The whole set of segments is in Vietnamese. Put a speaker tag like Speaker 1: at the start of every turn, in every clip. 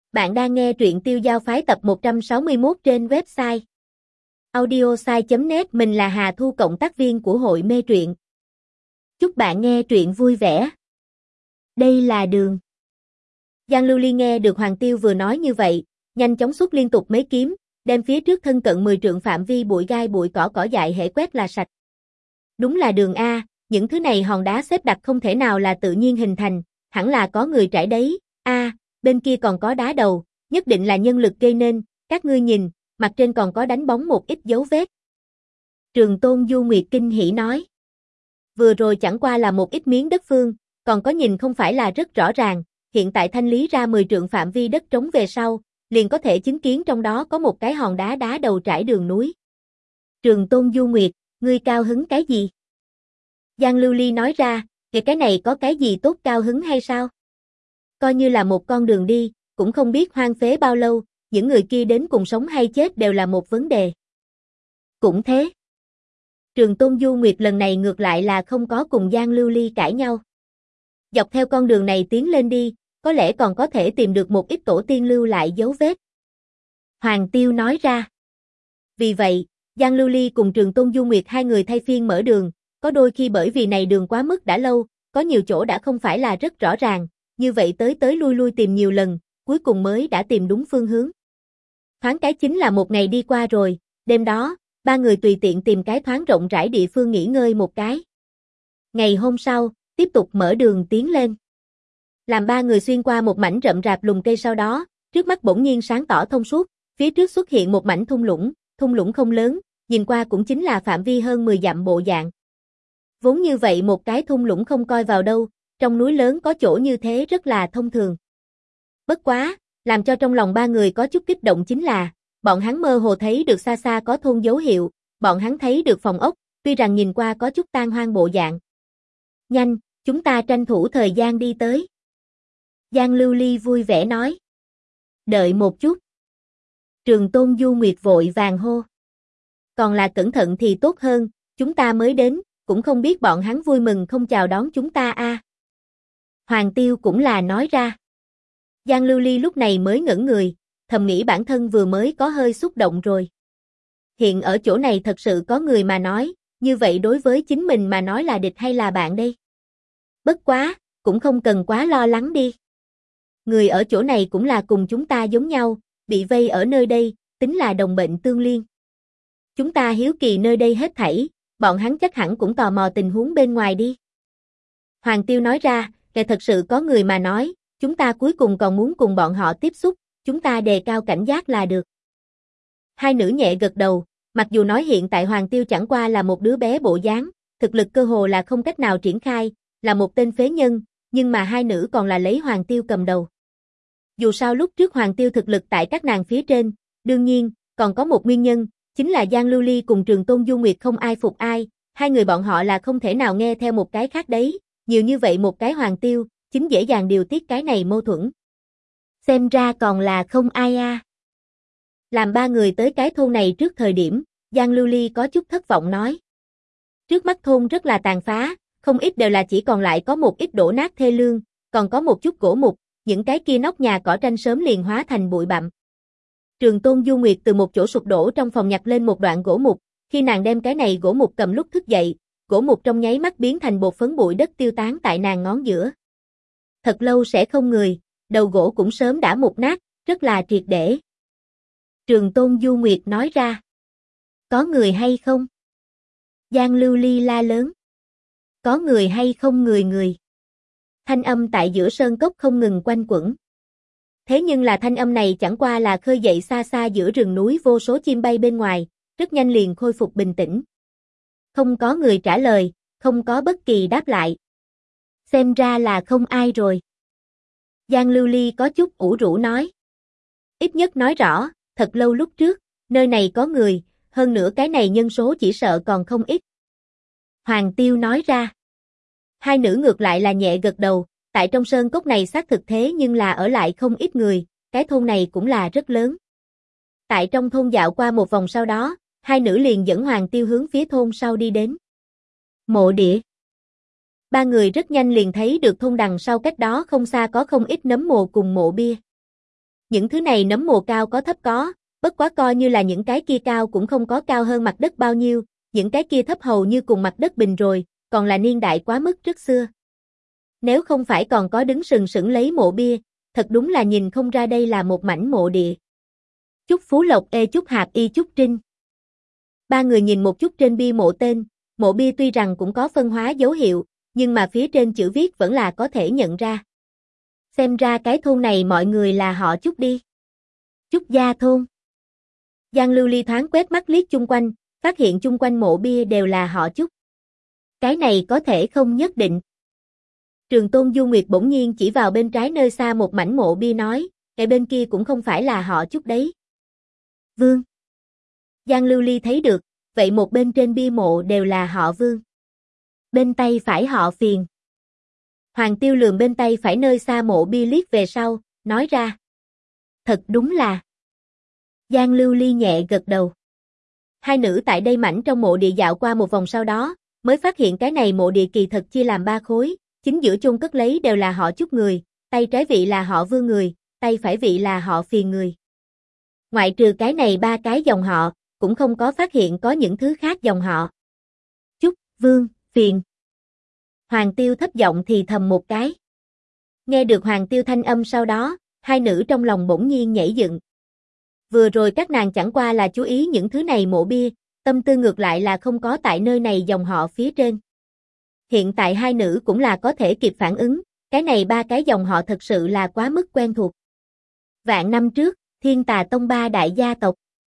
Speaker 1: Bạn đang nghe truyện Tiêu Giao Phái tập 161 trên website audiosai.net. Mình là Hà Thu, cộng tác viên của hội mê truyện. Chúc bạn nghe truyện vui vẻ. Đây là đường. Giang Lưu Ly nghe được Hoàng Tiêu vừa nói như vậy, nhanh chóng xuất liên tục mấy kiếm, đem phía trước thân cận 10 trượng phạm vi bụi gai bụi cỏ cỏ dại hễ quét là sạch. Đúng là đường A, những thứ này hòn đá xếp đặt không thể nào là tự nhiên hình thành, hẳn là có người trải đấy. A, bên kia còn có đá đầu, nhất định là nhân lực gây nên, các ngươi nhìn, mặt trên còn có đánh bóng một ít dấu vết. Trường Tôn Du Nguyệt kinh hỉ nói. Vừa rồi chẳng qua là một ít miếng đất phương, còn có nhìn không phải là rất rõ ràng, hiện tại thanh lý ra 10 trượng phạm vi đất trống về sau, liền có thể chứng kiến trong đó có một cái hòn đá đá đầu trải đường núi. Trường Tôn Du Nguyệt, ngươi cao hứng cái gì? Giang Lưu Ly nói ra, cái này có cái gì tốt cao hứng hay sao? Coi như là một con đường đi, cũng không biết hoang phế bao lâu, những người kia đến cùng sống hay chết đều là một vấn đề. Cũng thế. Trường Tôn Du Nguyệt lần này ngược lại là không có cùng Giang Lưu Ly cãi nhau. Dọc theo con đường này tiến lên đi, có lẽ còn có thể tìm được một ít tổ tiên lưu lại dấu vết. Hoàng Tiêu nói ra. Vì vậy, Giang Lưu Ly cùng Trường Tôn Du Nguyệt hai người thay phiên mở đường, có đôi khi bởi vì này đường quá mức đã lâu, có nhiều chỗ đã không phải là rất rõ ràng, như vậy tới lui lui tìm nhiều lần, cuối cùng mới đã tìm đúng phương hướng. Thoáng cái chính là một ngày đi qua rồi, đêm đó, ba người tùy tiện tìm cái thoáng rộng rãi địa phương nghỉ ngơi một cái. Ngày hôm sau, tiếp tục mở đường tiến lên. Làm ba người xuyên qua một mảnh rậm rạp lùm cây, sau đó, trước mắt bỗng nhiên sáng tỏ thông suốt, phía trước xuất hiện một mảnh thung lũng không lớn, nhìn qua cũng chính là phạm vi hơn 10 dặm bộ dạng. Vốn như vậy một cái thung lũng không coi vào đâu, trong núi lớn có chỗ như thế rất là thông thường. Bất quá, làm cho trong lòng ba người có chút kích động chính là, bọn hắn mơ hồ thấy được xa xa có thôn dấu hiệu, bọn hắn thấy được phòng ốc, tuy rằng nhìn qua có chút tan hoang bộ dạng. Nhanh, chúng ta tranh thủ thời gian đi tới. Giang Lưu Ly vui vẻ nói. Đợi một chút. Trường Tôn Du Nguyệt vội vàng hô. Còn là cẩn thận thì tốt hơn, chúng ta mới đến, cũng không biết bọn hắn vui mừng không chào đón chúng ta a. Hoàng Tiêu cũng là nói ra. Giang Lưu Ly lúc này mới ngẩn người, thầm nghĩ bản thân vừa mới có hơi xúc động rồi. Hiện ở chỗ này thật sự có người mà nói, như vậy đối với chính mình mà nói là địch hay là bạn đây? Bất quá, cũng không cần quá lo lắng đi. Người ở chỗ này cũng là cùng chúng ta giống nhau, bị vây ở nơi đây, tính là đồng bệnh tương liên. Chúng ta hiếu kỳ nơi đây hết thảy, bọn hắn chắc hẳn cũng tò mò tình huống bên ngoài đi. Hoàng Tiêu nói ra, kẻ thật sự có người mà nói, chúng ta cuối cùng còn muốn cùng bọn họ tiếp xúc, chúng ta đề cao cảnh giác là được. Hai nữ nhẹ gật đầu, mặc dù nói hiện tại Hoàng Tiêu chẳng qua là một đứa bé bộ dáng, thực lực cơ hồ là không cách nào triển khai, là một tên phế nhân, nhưng mà hai nữ còn là lấy Hoàng Tiêu cầm đầu. Dù sao lúc trước Hoàng Tiêu thực lực tại các nàng phía trên, đương nhiên, còn có một nguyên nhân, chính là Giang Lưu Ly cùng Trường Tôn Du Nguyệt không ai phục ai, hai người bọn họ là không thể nào nghe theo một cái khác đấy, nhiều như vậy một cái Hoàng Tiêu, chính dễ dàng điều tiết cái này mâu thuẫn. Xem ra còn là không ai a. Làm ba người tới cái thôn này trước thời điểm, Giang Lưu Ly có chút thất vọng nói. Trước mắt thôn rất là tàn phá, không ít đều là chỉ còn lại có một ít đổ nát thê lương, còn có một chút gỗ mục, những cái kia nóc nhà cỏ tranh sớm liền hóa thành bụi bặm. Trường Tôn Du Nguyệt từ một chỗ sụp đổ trong phòng nhặt lên một đoạn gỗ mục, khi nàng đem cái này gỗ mục cầm lúc thức dậy, gỗ mục trong nháy mắt biến thành bột phấn, bụi đất tiêu tán tại nàng ngón giữa. Thật lâu sẽ không người, đầu gỗ cũng sớm đã mục nát, rất là triệt để. Trường Tôn Du Nguyệt nói ra. Có người hay không? Giang Lưu Ly la lớn. Có người hay không người. Thanh âm tại giữa sơn cốc không ngừng quanh quẩn. Thế nhưng là thanh âm này chẳng qua là khơi dậy xa xa giữa rừng núi vô số chim bay bên ngoài, rất nhanh liền khôi phục bình tĩnh. Không có người trả lời, không có bất kỳ đáp lại. Xem ra là không ai rồi. Giang Lưu Ly có chút ủ rũ nói. Ít nhất nói rõ, thật lâu lúc trước, nơi này có người, hơn nữa cái này nhân số chỉ sợ còn không ít. Hoàng Tiêu nói ra. Hai nữ ngược lại là nhẹ gật đầu, tại trong sơn cốc này xác thực thế nhưng là ở lại không ít người, cái thôn này cũng là rất lớn. Tại trong thôn dạo qua một vòng sau đó, hai nữ liền dẫn Hoàng Tiêu hướng phía thôn sau đi đến. Mộ địa. Ba người rất nhanh liền thấy được thôn đằng sau cách đó không xa có không ít nấm mồ cùng mộ bia. Những thứ này nấm mồ cao có thấp có, bất quá coi như là những cái kia cao cũng không có cao hơn mặt đất bao nhiêu, những cái kia thấp hầu như cùng mặt đất bình rồi, còn là niên đại quá mức rất xưa. Nếu không phải còn có đứng sừng sững lấy mộ bia, thật đúng là nhìn không ra đây là một mảnh mộ địa. Chúc Phú Lộc chúc Hạc Y chúc Trinh. Ba người nhìn một chút trên bia mộ tên, mộ bia tuy rằng cũng có phân hóa dấu hiệu, nhưng mà phía trên chữ viết vẫn là có thể nhận ra. Xem ra cái thôn này mọi người là họ Chúc đi. Chúc gia thôn. Giang Lưu Ly thoáng quét mắt liếc chung quanh, phát hiện chung quanh mộ bia đều là họ Chúc. Cái này có thể không nhất định. Trường Tôn Du Nguyệt bỗng nhiên chỉ vào bên trái nơi xa một mảnh mộ bia nói, cái bên kia cũng không phải là họ Chúc đấy. Vương. Giang Lưu Ly thấy được, vậy một bên trên bia mộ đều là họ Vương. Bên tay phải họ Phiền. Hoàng Tiêu lườm bên tay phải nơi xa mộ bia liếc về sau, nói ra. Thật đúng là. Giang Lưu Ly nhẹ gật đầu. Hai nữ tại đây mảnh trong mộ địa dạo qua một vòng sau đó, mới phát hiện cái này mộ địa kỳ thật chia làm 3 khối, chính giữa chôn cất lấy đều là họ Chúc người, tay trái vị là họ Vương người, tay phải vị là họ Phiền người. Ngoại trừ cái này 3 cái dòng họ, cũng không có phát hiện có những thứ khác dòng họ. Chúc, Vương, Phiền. Hoàng Tiêu thấp giọng thì thầm một cái. Nghe được Hoàng Tiêu thanh âm sau đó, hai nữ trong lòng bỗng nhiên nhảy dựng. Vừa rồi các nàng chẳng qua là chú ý những thứ này mộ bia, tâm tư ngược lại là không có tại nơi này dòng họ phía trên. Hiện tại hai nữ cũng là có thể kịp phản ứng, cái này 3 cái dòng họ thật sự là quá mức quen thuộc. Vạn năm trước, Thiên Tà Tông 3 đại gia tộc.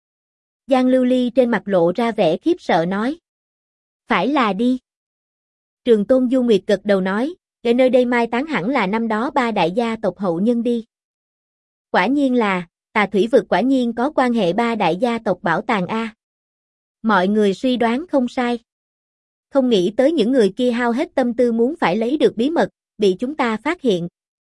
Speaker 1: Giang Lưu Ly trên mặt lộ ra vẻ khiếp sợ nói. Phải là đi. Trường Tôn Du Nguyệt gật đầu nói, để nơi đây mai táng hẳn là năm đó 3 đại gia tộc hậu nhân đi. Quả nhiên là, Tà Thủy Vực quả nhiên có quan hệ 3 đại gia tộc bảo tàng A. Mọi người suy đoán không sai. Không nghĩ tới những người kia hao hết tâm tư muốn phải lấy được bí mật, bị chúng ta phát hiện.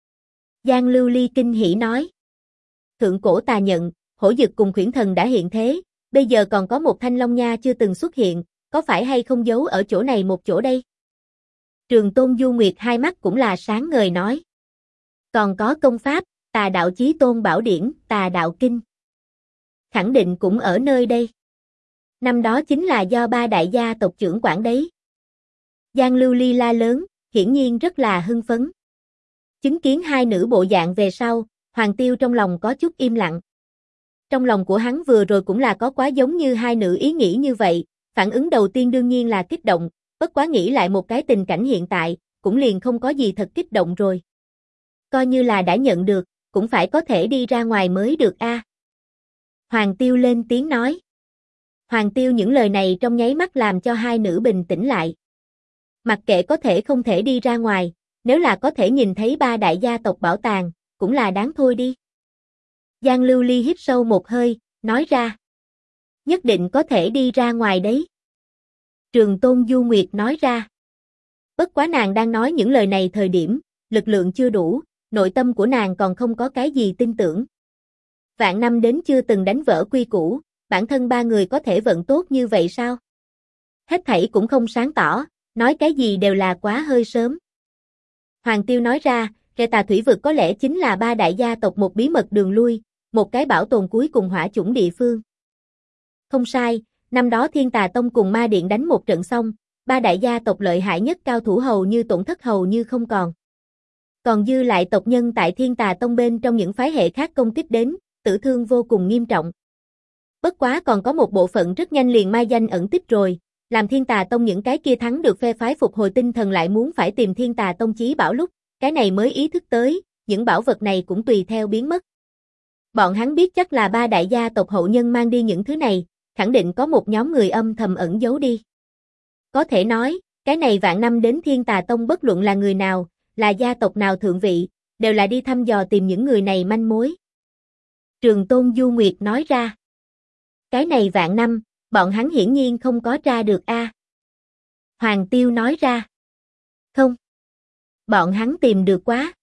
Speaker 1: Giang Lưu Ly kinh hỉ nói. Thượng cổ tà nhận, hổ dực cùng khuyển thần đã hiện thế, bây giờ còn có một thanh long nha chưa từng xuất hiện, có phải hay không giấu ở chỗ này một chỗ đây? Trường Tôn Du Nguyệt hai mắt cũng là sáng ngời nói. Còn có công pháp, Tà Đạo Chí Tôn Bảo Điển, Tà Đạo Kinh. Khẳng định cũng ở nơi đây. Năm đó chính là do 3 đại gia tộc trưởng quản đấy. Giang Lưu Ly la lớn, hiển nhiên rất là hưng phấn. Chứng kiến hai nữ bộ dạng về sau, Hoàng Tiêu trong lòng có chút im lặng. Trong lòng của hắn vừa rồi cũng là có quá giống như hai nữ ý nghĩ như vậy, phản ứng đầu tiên đương nhiên là kích động, bất quá nghĩ lại một cái tình cảnh hiện tại, cũng liền không có gì thật kích động rồi. Coi như là đã nhận được, cũng phải có thể đi ra ngoài mới được a. Hoàng Tiêu lên tiếng nói. Hoàng Tiêu những lời này trong nháy mắt làm cho hai nữ bình tĩnh lại. Mặc kệ có thể không thể đi ra ngoài, nếu là có thể nhìn thấy 3 đại gia tộc bảo tàng, cũng là đáng thôi đi. Giang Lưu Ly hít sâu một hơi, nói ra. Nhất định có thể đi ra ngoài đấy. Trường Tôn Du Nguyệt nói ra. Bất quá nàng đang nói những lời này thời điểm, lực lượng chưa đủ, nội tâm của nàng còn không có cái gì tin tưởng. Vạn năm đến chưa từng đánh vỡ quy củ, bản thân 3 người có thể vận tốt như vậy sao? Hết thảy cũng không sáng tỏ, nói cái gì đều là quá hơi sớm. Hoàng Tiêu nói ra, Kẻ Tà Thủy Vực có lẽ chính là 3 đại gia tộc một bí mật đường lui, một cái bảo tồn cuối cùng hỏa chủng địa phương. Không sai, năm đó Thiên Tà Tông cùng Ma Điện đánh một trận xong, 3 đại gia tộc lợi hại nhất cao thủ hầu như tổn thất hầu như không còn. Còn dư lại tộc nhân tại Thiên Tà Tông bên trong những phái hệ khác công kích đến, tử thương vô cùng nghiêm trọng. Bất quá còn có một bộ phận rất nhanh liền mai danh ẩn tích rồi, làm Thiên Tà Tông những cái kia thắng được phe phái phục hồi tinh thần lại muốn phải tìm Thiên Tà Tông chí bảo lúc, cái này mới ý thức tới, những bảo vật này cũng tùy theo biến mất. Bọn hắn biết chắc là 3 đại gia tộc hậu nhân mang đi những thứ này, khẳng định có một nhóm người âm thầm ẩn giấu đi. Có thể nói, cái này vạn năm đến Thiên Tà Tông bất luận là người nào, là gia tộc nào thượng vị, đều là đi thăm dò tìm những người này manh mối. Trường Tôn Du Nguyệt nói ra. Cái này vạn năm, bọn hắn hiển nhiên không có tra được a. Hoàng Tiêu nói ra. Không. Bọn hắn tìm được quá.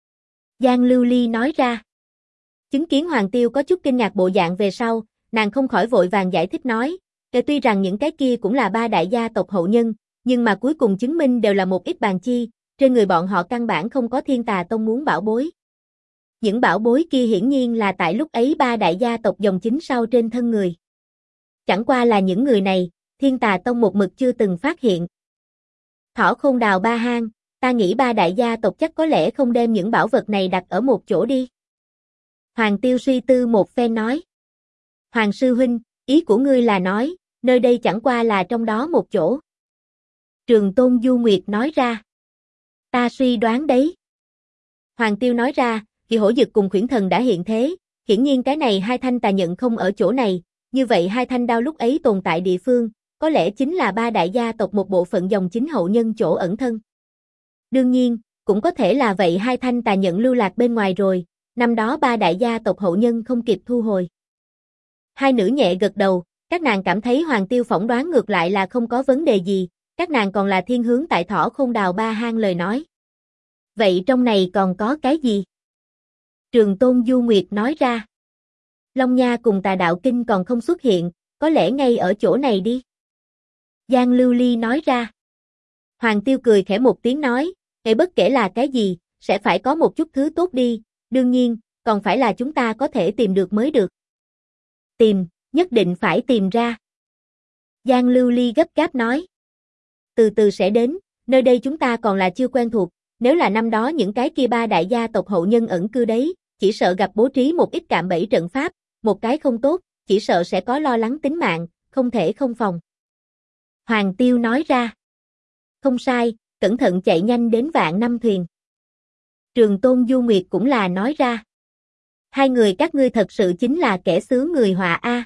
Speaker 1: Giang Lưu Ly nói ra. Chứng kiến Hoàng Tiêu có chút kinh ngạc bộ dạng về sau, nàng không khỏi vội vàng giải thích nói, tuy rằng những cái kia cũng là 3 đại gia tộc hậu nhân, nhưng mà cuối cùng chứng minh đều là một ít bàn chi, trên người bọn họ căn bản không có Thiên Tà Tông muốn bảo bối. những bảo bối kia hiển nhiên là tại lúc ấy ba đại gia tộc dòng chính sau trên thân người. Chẳng qua là những người này, Thiên Tà Tông một mực chưa từng phát hiện. Thỏ Khôn đào ba hang, ta nghĩ ba đại gia tộc chắc có lẽ không đem những bảo vật này đặt ở một chỗ đi. Hoàng Tiêu suy tư một phen nói. Hoàng sư huynh, ý của ngươi là nói, nơi đây chẳng qua là trong đó một chỗ. Trường Tôn Du Nguyệt nói ra. Ta suy đoán đấy. Hoàng Tiêu nói ra, Kỳ Hổ Dực cùng Khuyển Thần đã hiện thế, hiển nhiên cái này hai thanh tà nhận không ở chỗ này, như vậy hai thanh đao lúc ấy tồn tại địa phương, có lẽ chính là ba đại gia tộc một bộ phận dòng chính hậu nhân chỗ ẩn thân. Đương nhiên, cũng có thể là vậy hai thanh tà nhận lưu lạc bên ngoài rồi, năm đó ba đại gia tộc hậu nhân không kịp thu hồi. Hai nữ nhẹ gật đầu, các nàng cảm thấy Hoàng Tiêu phỏng đoán ngược lại là không có vấn đề gì, các nàng còn là thiên hướng tại Thỏ Khôn đào ba hang lời nói. Vậy trong này còn có cái gì? Trường Tôn Du Nguyệt nói ra. Long Nha cùng Tà Đạo Kinh còn không xuất hiện, có lẽ ngay ở chỗ này đi. Giang Lưu Ly nói ra. Hoàng Tiêu cười khẽ một tiếng nói, bất kể là cái gì, sẽ phải có một chút thứ tốt đi, đương nhiên, còn phải là chúng ta có thể tìm được mới được. Tìm, nhất định phải tìm ra. Giang Lưu Ly gấp gáp nói. Từ từ sẽ đến, nơi đây chúng ta còn là chưa quen thuộc, nếu là năm đó những cái kia ba đại gia tộc hậu nhân ẩn cư đấy, chỉ sợ gặp bố trí một ít cạm bẫy trận pháp, một cái không tốt, chỉ sợ sẽ có lo lắng tính mạng, không thể không phòng. Hoàng Tiêu nói ra. Không sai, cẩn thận chạy nhanh đến vạn năm thuyền. Trường Tôn Du Nguyệt cũng là nói ra. Hai người các ngươi thật sự chính là kẻ xứ người họa a.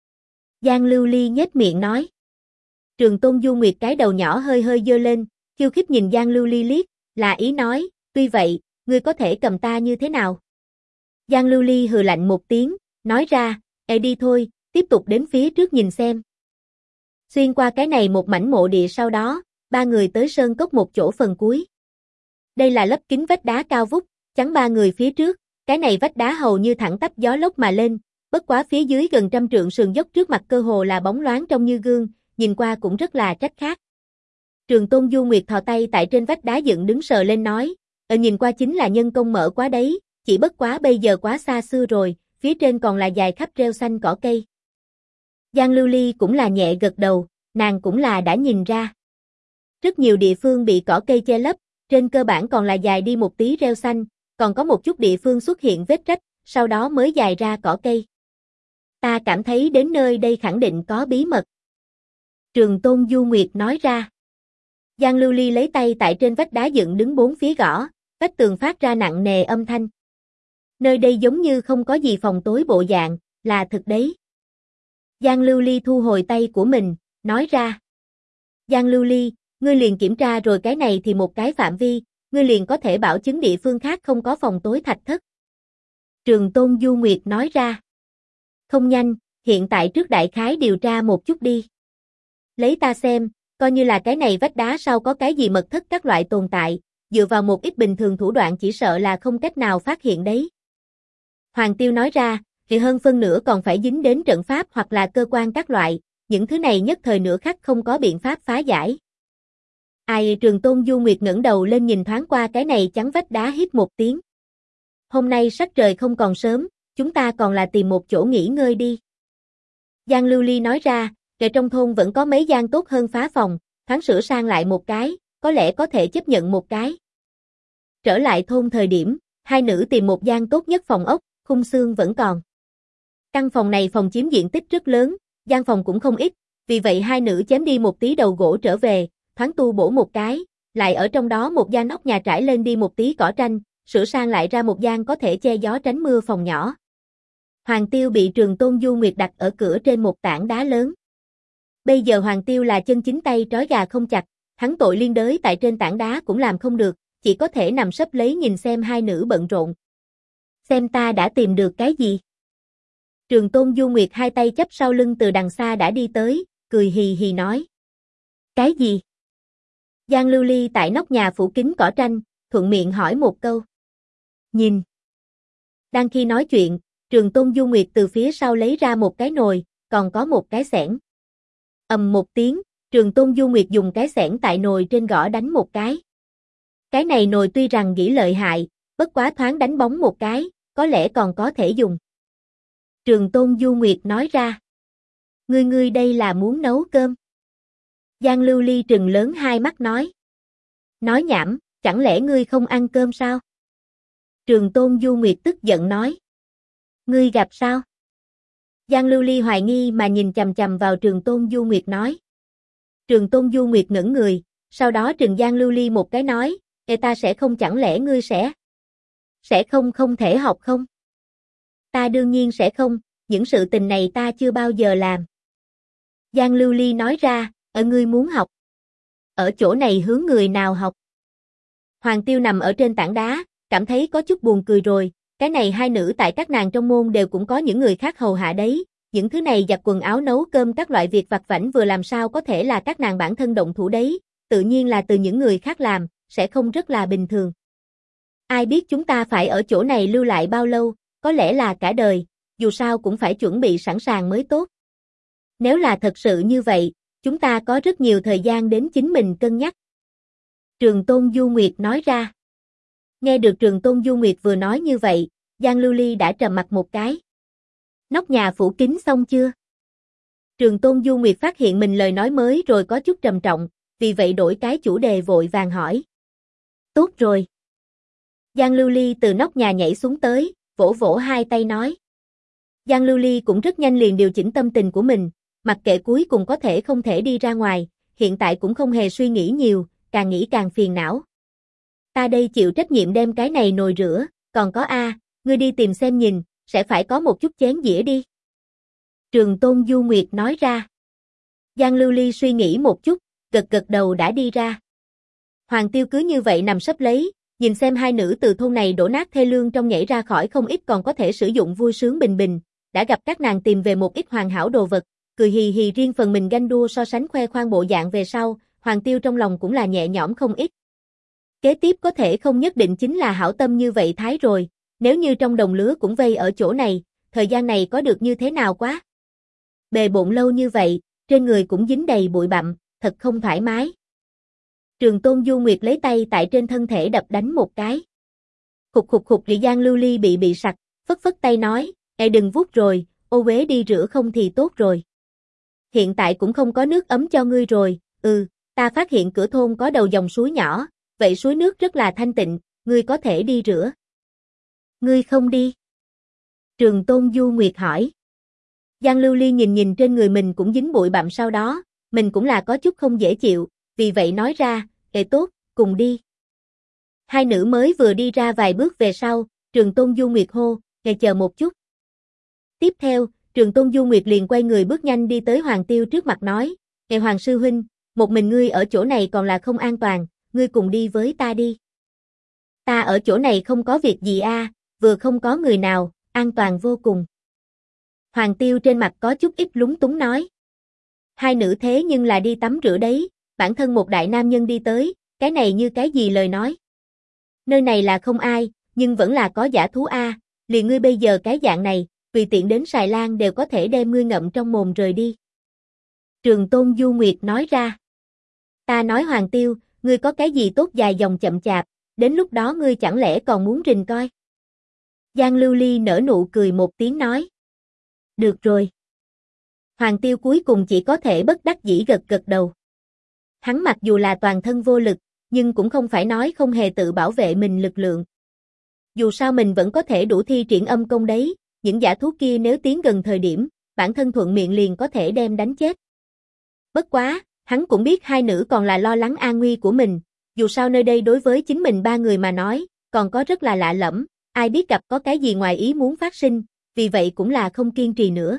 Speaker 1: Giang Lưu Ly nhếch miệng nói. Trường Tôn Du Nguyệt cái đầu nhỏ hơi hơi giơ lên, khiêu khích nhìn Giang Lưu Ly liếc, là ý nói, tuy vậy, ngươi có thể cầm ta như thế nào? Giang Lưu Ly hừ lạnh một tiếng, nói ra, đi thôi, tiếp tục đến phía trước nhìn xem. Xuyên qua cái này một mảnh mộ địa sau đó, ba người tới sơn cốc một chỗ phần cuối. Đây là lớp kính vách đá cao vút, chắn ba người phía trước, cái này vách đá hầu như thẳng tắp gió lốc mà lên, bất quá phía dưới gần trăm trượng sườn dốc trước mặt cơ hồ là bóng loáng trông như gương, nhìn qua cũng rất là trách khác. Trường Tôn Du Nguyệt thò tay tại trên vách đá dựng đứng sờ lên nói, nhìn qua chính là nhân công mở quá đấy, chỉ bất quá bây giờ quá xa xưa rồi, phía trên còn là dài khắp rêu xanh cỏ cây. Giang Lưu Ly cũng là nhẹ gật đầu, nàng cũng là đã nhìn ra. Rất nhiều địa phương bị cỏ cây che lấp, trên cơ bản còn là dài đi một tí rêu xanh, còn có một chút địa phương xuất hiện vết rách, sau đó mới dài ra cỏ cây. Ta cảm thấy đến nơi đây khẳng định có bí mật. Trường Tôn Du Nguyệt nói ra. Giang Lưu Ly lấy tay tại trên vách đá dựng đứng bốn phía gõ, vách tường phát ra nặng nề âm thanh. Nơi đây giống như không có gì phòng tối bộ dạng, là thực đấy. Giang Lưu Ly thu hồi tay của mình, nói ra. Giang Lưu Ly, ngươi liền kiểm tra rồi cái này thì một cái phạm vi, ngươi liền có thể bảo chứng địa phương khác không có phòng tối thạch thất. Trường Tôn Du Nguyệt nói ra. Không nhanh, hiện tại trước đại khái điều tra một chút đi. Lấy ta xem, coi như là cái này vách đá sau có cái gì mật thất các loại tồn tại, dựa vào một ít bình thường thủ đoạn chỉ sợ là không cách nào phát hiện đấy. Hoàng Tiêu nói ra, thì hơn phân nửa còn phải dính đến trận pháp hoặc là cơ quan các loại, những thứ này nhất thời nửa khắc không có biện pháp phá giải. Ai? Trường Tôn Du Nguyệt ngẩng đầu lên nhìn thoáng qua cái này chắn vách đá hít một tiếng. Hôm nay sắc trời không còn sớm, chúng ta còn là tìm một chỗ nghỉ ngơi đi. Giang Lưu Ly nói ra, trong thôn vẫn có mấy gian tốt hơn phá phòng, thoáng sửa sang lại một cái, có lẽ có thể chấp nhận một cái. Trở lại thôn thời điểm, hai nữ tìm một gian tốt nhất phòng ốc, khung xương vẫn còn. Căn phòng này phòng chiếm diện tích rất lớn, gian phòng cũng không ít, vì vậy hai nữ chém đi một tí đầu gỗ trở về, thoáng tu bổ một cái, lại ở trong đó một gian nóc nhà trải lên đi một tí cỏ tranh, sửa sang lại ra một gian có thể che gió tránh mưa phòng nhỏ. Hoàng Tiêu bị Trường Tôn Du Nguyệt đặt ở cửa trên một tảng đá lớn. Bây giờ Hoàng Tiêu là chân chính tay trói gà không chặt, hắn tội liên đới tại trên tảng đá cũng làm không được, chỉ có thể nằm sấp lấy nhìn xem hai nữ bận rộn. Xem ta đã tìm được cái gì? Trường Tôn Du Nguyệt hai tay chắp sau lưng từ đằng xa đã đi tới, cười hì hì nói. Cái gì? Giang Lưu Ly tại nóc nhà phủ kín cỏ tranh, thuận miệng hỏi một câu. Nhìn. Đang khi nói chuyện, Trường Tôn Du Nguyệt từ phía sau lấy ra một cái nồi, còn có một cái xẻng. Ầm một tiếng, Trường Tôn Du Nguyệt dùng cái xẻng tại nồi trên gõ đánh một cái. Cái này nồi tuy rằng gỉ lợi hại, bất quá thoáng đánh bóng một cái, có lẽ còn có thể dùng. Trường Tôn Du Nguyệt nói ra. Ngươi đây là muốn nấu cơm? Giang Lưu Ly trừng lớn hai mắt nói. Nói nhảm, chẳng lẽ ngươi không ăn cơm sao? Trường Tôn Du Nguyệt tức giận nói. Ngươi gặp sao? Giang Lưu Ly hoài nghi mà nhìn chằm chằm vào Trường Tôn Du Nguyệt nói. Trường Tôn Du Nguyệt ngẩng người, sau đó trừng Giang Lưu Ly một cái nói, ta sẽ không, chẳng lẽ ngươi sẽ không thể học không? Ta đương nhiên sẽ không, những sự tình này ta chưa bao giờ làm. Giang Lưu Ly nói ra, ngươi muốn học. Ở chỗ này hướng người nào học? Hoàng Tiêu nằm ở trên tảng đá, cảm thấy có chút buồn cười rồi, cái này hai nữ tại các nàng trong môn đều cũng có những người khác hầu hạ đấy, những thứ này giặt quần áo nấu cơm các loại việc vặt vãnh vừa làm sao có thể là các nàng bản thân động thủ đấy, tự nhiên là từ những người khác làm, sẽ không rất là bình thường. Ai biết chúng ta phải ở chỗ này lưu lại bao lâu, có lẽ là cả đời, dù sao cũng phải chuẩn bị sẵn sàng mới tốt. Nếu là thật sự như vậy, chúng ta có rất nhiều thời gian đến chính mình cân nhắc. Trường Tôn Du Nguyệt nói ra. Nghe được Trường Tôn Du Nguyệt vừa nói như vậy, Giang Lưu Ly đã trầm mặt một cái. Nóc nhà phủ kín xong chưa? Trường Tôn Du Nguyệt phát hiện mình lời nói mới rồi có chút trầm trọng, vì vậy đổi cái chủ đề vội vàng hỏi. Tốt rồi. Giang Lưu Ly từ nóc nhà nhảy xuống tới, vỗ vỗ hai tay nói. Giang Lưu Ly cũng rất nhanh liền điều chỉnh tâm tình của mình, mặc kệ cuối cùng có thể không thể đi ra ngoài, hiện tại cũng không hề suy nghĩ nhiều, càng nghĩ càng phiền não. Ta đây chịu trách nhiệm đem cái này nồi rửa, còn có ngươi đi tìm xem nhìn, sẽ phải có một chút chén dĩa đi. Trường Tôn Du Nguyệt nói ra. Giang Lưu Ly suy nghĩ một chút, gật đầu đã đi ra. Hoàng Tiêu cứ như vậy nằm sấp lấy, nhìn xem hai nữ từ thôn này đổ nát thê lương trong nhảy ra khỏi không ít còn có thể sử dụng vui sướng bình bình, đã gặp các nàng tìm về một ít hoàn hảo đồ vật, cười hì hì riêng phần mình ganh đua so sánh khoe khoang bộ dạng về sau, Hoàng Tiêu trong lòng cũng là nhẹ nhõm không ít. Kế tiếp có thể không nhất định chính là hảo tâm như vậy thái rồi, nếu như trong đồng lứa cũng vây ở chỗ này, thời gian này có được như thế nào quá. Bề bộn lâu như vậy, trên người cũng dính đầy bụi bặm, thật không thoải mái. Trường Tôn Du Nguyệt lấy tay tại trên thân thể đập đánh một cái. Khục Giang Lưu Ly bị sặc, phất tay nói, đừng vuốt rồi, ô uế đi rửa không thì tốt rồi. Hiện tại cũng không có nước ấm cho ngươi rồi, ta phát hiện cửa thôn có đầu dòng suối nhỏ, vậy suối nước rất là thanh tịnh, ngươi có thể đi rửa. Ngươi không đi? Trường Tôn Du Nguyệt hỏi. Giang Lưu Ly nhìn trên người mình cũng dính bụi bặm sau đó, mình cũng là có chút không dễ chịu, vì vậy nói ra, tốt, cùng đi. Hai nữ mới vừa đi ra vài bước về sau, Trường Tôn Du Nguyệt hô, chờ một chút. Tiếp theo, Trường Tôn Du Nguyệt liền quay người bước nhanh đi tới Hoàng Tiêu trước mặt nói, Hoàng sư huynh, một mình ngươi ở chỗ này còn là không an toàn, ngươi cùng đi với ta đi. Ta ở chỗ này không có việc gì vừa không có người nào, an toàn vô cùng. Hoàng Tiêu trên mặt có chút ít lúng túng nói. Hai nữ thế nhưng là đi tắm rửa đấy, bản thân một đại nam nhân đi tới, cái này như cái gì lời nói. Nơi này là không ai, nhưng vẫn là có dã thú liền ngươi bây giờ cái dạng này, tùy tiện đến Sài Lan đều có thể đem ngươi ngậm trong mồm rời đi. Trường Tôn Du Nguyệt nói ra. Ta nói Hoàng Tiêu, ngươi có cái gì tốt dài dòng chậm chạp, đến lúc đó ngươi chẳng lẽ còn muốn rình coi. Giang Lưu Ly nở nụ cười một tiếng nói. Được rồi. Hoàng Tiêu cuối cùng chỉ có thể bất đắc dĩ gật đầu. Hắn mặc dù là toàn thân vô lực, nhưng cũng không phải nói không hề tự bảo vệ mình lực lượng. Dù sao mình vẫn có thể đủ thi triển âm công đấy, những dã thú kia nếu tiến gần thời điểm, bản thân thuận miệng liền có thể đem đánh chết. Bất quá, hắn cũng biết hai nữ còn là lo lắng an nguy của mình, dù sao nơi đây đối với chính mình ba người mà nói, còn có rất là lạ lẫm, ai biết gặp có cái gì ngoài ý muốn phát sinh, vì vậy cũng là không kiên trì nữa.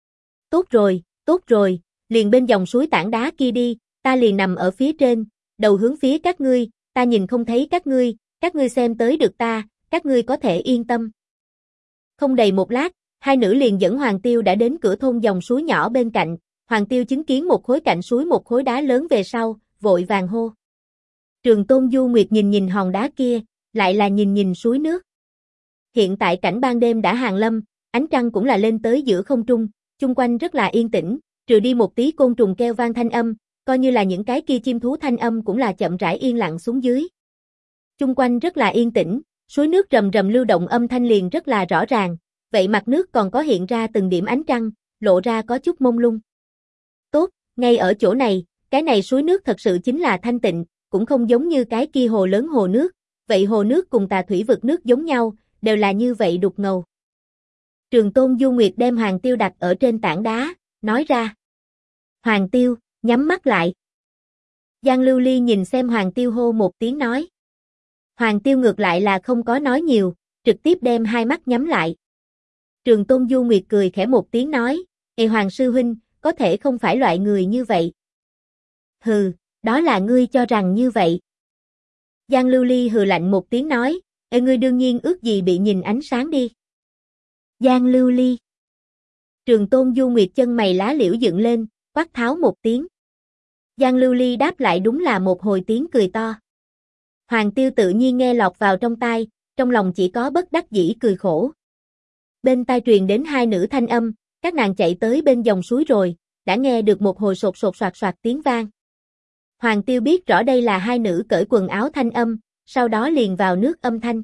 Speaker 1: Tốt rồi, liền bên dòng suối tảng đá kia đi, ta liền nằm ở phía trên, đầu hướng phía các ngươi, ta nhìn không thấy các ngươi xem tới được ta, các ngươi có thể yên tâm. Không đầy một lát, hai nữ liền dẫn Hoàng Tiêu đã đến cửa thôn dòng suối nhỏ bên cạnh, Hoàng Tiêu chứng kiến một khối cạnh suối một khối đá lớn về sau, vội vàng hô. Trường Tôn Du Nguyệt nhìn hòn đá kia, lại là nhìn suối nước. Hiện tại cảnh ban đêm đã hàng lâm, ánh trăng cũng là lên tới giữa không trung, chung quanh rất là yên tĩnh, trừ đi một tí côn trùng kêu vang thanh âm, coi như là những cái kia chim thú thanh âm cũng là chậm rãi yên lặng xuống dưới. Chung quanh rất là yên tĩnh, suối nước rầm rầm lưu động âm thanh liền rất là rõ ràng, vậy mặt nước còn có hiện ra từng điểm ánh trăng, lộ ra có chút mông lung. Tốt, ngay ở chỗ này, cái này suối nước thật sự chính là thanh tịnh, cũng không giống như cái kia hồ lớn hồ nước, vậy hồ nước cùng Tà Thủy vực nước giống nhau, đều là như vậy đục ngầu. Trường Tôn Du Nguyệt đem Hoàng Tiêu đặt ở trên tảng đá, nói ra. Hoàng Tiêu, nhắm mắt lại. Giang Lưu Ly nhìn xem Hoàng Tiêu hô một tiếng nói. Hoàng Tiêu ngược lại là không có nói nhiều, trực tiếp đem hai mắt nhắm lại. Trường Tôn Du Nguyệt cười khẽ một tiếng nói, Ê Hoàng sư huynh, có thể không phải loại người như vậy. Hừ, đó là ngươi cho rằng như vậy. Giang Lưu Ly hừ lạnh một tiếng nói, Ê ngươi đương nhiên ước gì bị nhìn ánh sáng đi. Giang Lưu Ly. Trường Tôn Du Nguyệt chân mày lá liễu dựng lên, quát tháo một tiếng. Giang Lưu Ly đáp lại đúng là một hồi tiếng cười to. Hoàng Tiêu tự nhiên nghe lọt vào trong tai, trong lòng chỉ có bất đắc dĩ cười khổ. Bên tai truyền đến hai nữ thanh âm, các nàng chạy tới bên dòng suối rồi, đã nghe được một hồi sột sột soạt soạt tiếng vang. Hoàng Tiêu biết rõ đây là hai nữ cởi quần áo thanh âm, sau đó liền vào nước âm thanh.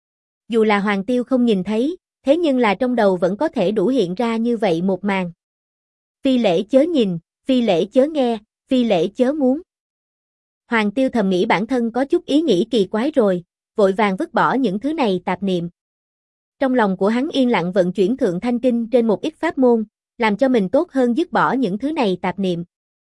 Speaker 1: Dù là Hoàng Tiêu không nhìn thấy, thế nhưng là trong đầu vẫn có thể đủ hiện ra như vậy một màn. Phi lễ chớ nhìn, phi lễ chớ nghe, phi lễ chớ muốn. Hoàng Tiêu thầm nghĩ bản thân có chút ý nghĩ kỳ quái rồi, vội vàng vứt bỏ những thứ này tạp niệm. Trong lòng của hắn yên lặng vận chuyển Thượng Thanh Kinh trên một ít pháp môn, làm cho mình tốt hơn dứt bỏ những thứ này tạp niệm.